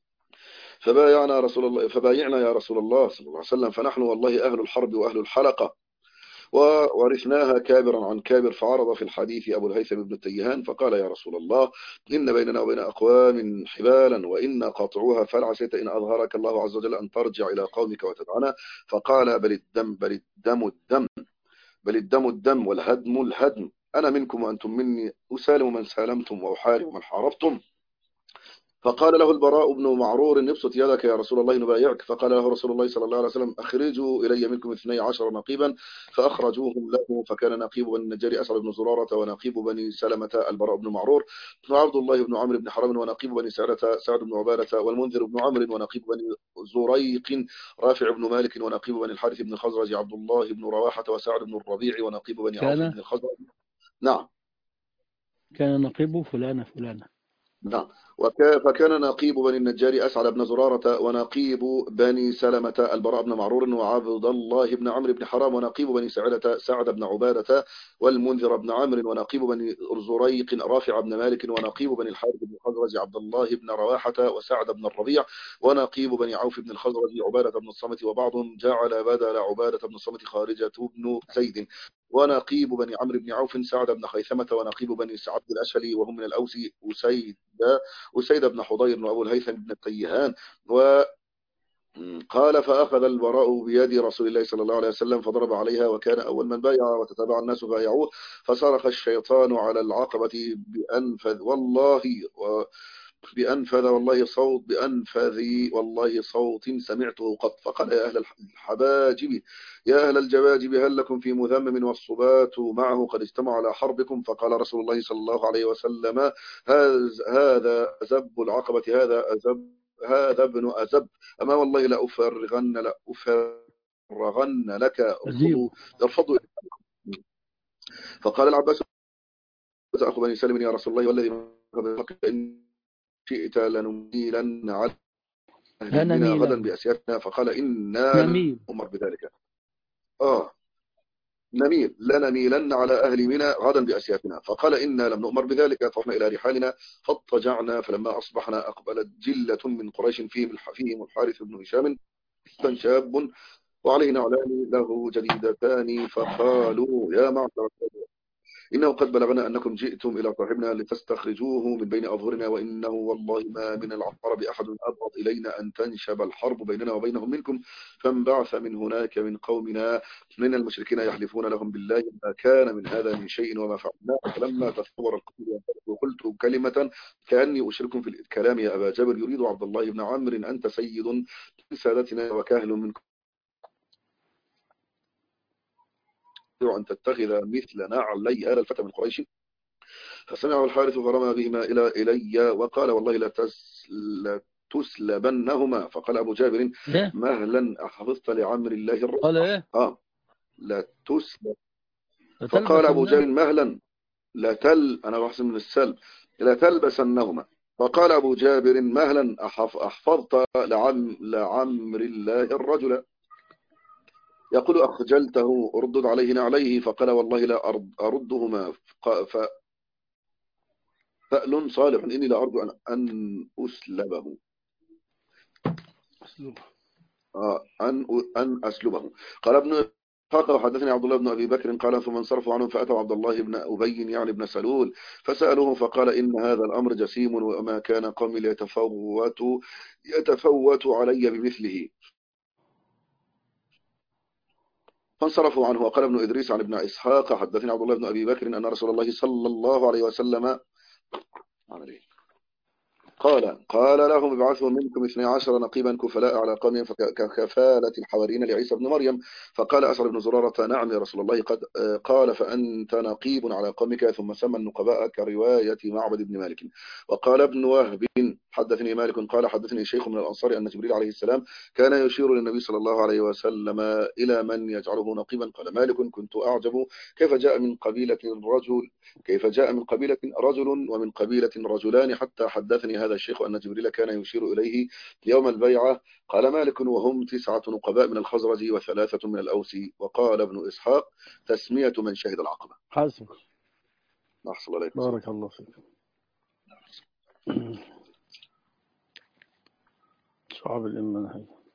فبايعنا رسول الله فبايعنا يا رسول الله صلى الله عليه وسلم فنحن والله أهل الحرب وأهل الحلقة وورثناها كابرا عن كابر. فعرض في الحديث أبو الهيثم بن التيهان فقال يا رسول الله إن بيننا وبين أقوام حبالا وإن قاطعوها فهل عسيت إن أظهرك الله عز وجل أن ترجع إلى قومك وتدعنا؟ فقال بل الدم بل الدم الدم بل الدم الدم والهدم الهدم أنا منكم وأنتم مني أسالم من سالمتم وأحارب من حاربتم. فقال له البراء بن معرور ابسط يدك يا رسول الله نبايعك. فقال له رسول الله صلى الله عليه وسلم أخرجوا إلي منكم اثني عشر نقيبا فأخرجوهم له فكان نقيب بني النجار أسعد بن زرارة ونقيب بني سلمة البراء بن معرور وعبد الله بن عمرو بن حرام ونقيب بني سعدة سعد بن عبادة والمنذر بن عمرو ونقيب بني زريق رافع بن مالك ونقيب بني الحارث بن الخزرج عبد الله بن رواحة وسعد بن الربيع ونقيب بني عوف بن الخزرج. نعم كان نقيب فلانة فلانة. نعم فكان نقيب بني النجار أسعد بن زرارة ونقيب بني سلمة البراء بن معرور وعبد الله بن عمرو بن حرام ونقيب بني سعدة سعد بن عبادة والمنذر بن عمرو ونقيب بني زريق رافع بن مالك ونقيب بني الحارث بن الخزرج عبد الله بن رواحة وسعد بن الربيع ونقيب بني عوف بن الخزرج عبادة بن الصمت وبعضهم جعل بدل عبادة بن الصمت خارجة بن زيد ونقيب بني عمرو بن عوف سعد بن خيثمة ونقيب بني سعد الأشهلي وهم من الأوس أسيد أسيد بن حضير وأبو الهيثم بن التيهان. وقال فأخذ البراء بيد رسول الله صلى الله عليه وسلم فضرب عليها وكان أول من بايع وتتابع الناس بايعوه فصرخ الشيطان على العقبة بأنفذ والله و بأنفذ والله صوت بأنفذ والله صوت سمعته قط. فقال يا أهل الحباجب يا أهل الجواجب هل لكم في مذمم والصبات معه قد اجتمعوا على حربكم؟ فقال رسول الله صلى الله عليه وسلم هذا أزب العقبة هذا أزب هذا ابن أزب أما والله لأفرغن لأفرغن لك ارفضوا ارفضوا. فقال العباس أخو بني سلم يا رسول الله والذي بالحق إن شئت لنميلن على أهلنا غدا بأسيافنا. فقال إنا نؤمر بذلك آه نميل لنميلن على أهل منى غدا بأسيافنا. فقال إنا لم نؤمر بذلك فرحنا إلى رحالنا فاضطجعنا فلما أصبحنا أقبلت جلة من قريش فيهم فيهم الحارث بن هشام شاب وعليه نعلان له جديدتان فقالوا يا معشر إنه قد بلغنا أنكم جئتم إلى صاحبنا لتستخرجوه من بين أظهرنا وإنه والله ما من العرب أحد أبغض إلينا أن تنشب الحرب بيننا وبينهم منكم. فانبعث من هناك من قومنا من المشركين يحلفون لهم بالله ما كان من هذا من شيء وما فعلناه. فلما تصور القتل وقلت كلمة كأني أشركم في الكلام يا أبا جابر يريد عبد الله بن عمرو أنت سيد من سادتنا وكاهل منكم أن تتخذ مثل نعلي هذا الفتى من قريش. فسمعه الحارث فرمى بهما إلى إلي وقال والله لا تسلبنهما. فقال أبو جابر مهلا أحفظت لعمر الله الرب قال إيه آه لا تسلب. فقال أبو جابر مهلا لا تل أنا بحسن من السلب لا تلبسنهما. فقال أبو جابر مهلا أحفظت لعم لعمر الله الرجل يقول أخجلته أردد عليه نعليه. فقال والله لا أردهما ف فأل صالح إني لا أرجو أن, أن أسلبه آه أن أن أسلبه. قال ابن فقال وحدثني عبد الله بن أبي بكر قال ثم انصرفوا عنهم فأتوا عبد الله بن أبي يعني بن سلول فسألوه فقال إن هذا الأمر جسيم وما كان قومي ليتفوت يتفوت علي بمثله. فانصرفوا عنه. وقال ابن إدريس عن ابن إسحاق حدثني عبد الله بن أبي بكر أن رسول الله صلى الله عليه وسلم قال قال لهم ابعثوا منكم اثني عشر نقيبا كفلاء على قوم ككفالة الحواريين لعيسى بن مريم. فقال أسعد بن زرارة نعم يا رسول الله قد قال فأنت نقيب على قومك. ثم سمى النقباء كرواية معبد بن مالك. وقال ابن وهب حدثني مالك قال حدثني شيخ من الأنصار أن جبريل عليه السلام كان يشير للنبي صلى الله عليه وسلم إلى من يجعله نقيبا. قال مالك كنت أعجب كيف جاء من قبيلة الرجل كيف جاء من قبيلة رجل ومن قبيلة رجلان حتى حدثني هذا الشيخ أن جبريل كان يشير إليه يوم البيعة. قال مالك وهم تسعة نقباء من الخزرج وثلاثة من الأوس. وقال ابن إسحاق تسمية من شهد العقبة. حسن أحسن الله عليكم بارك الله فيك. صعب الإيمان هذا.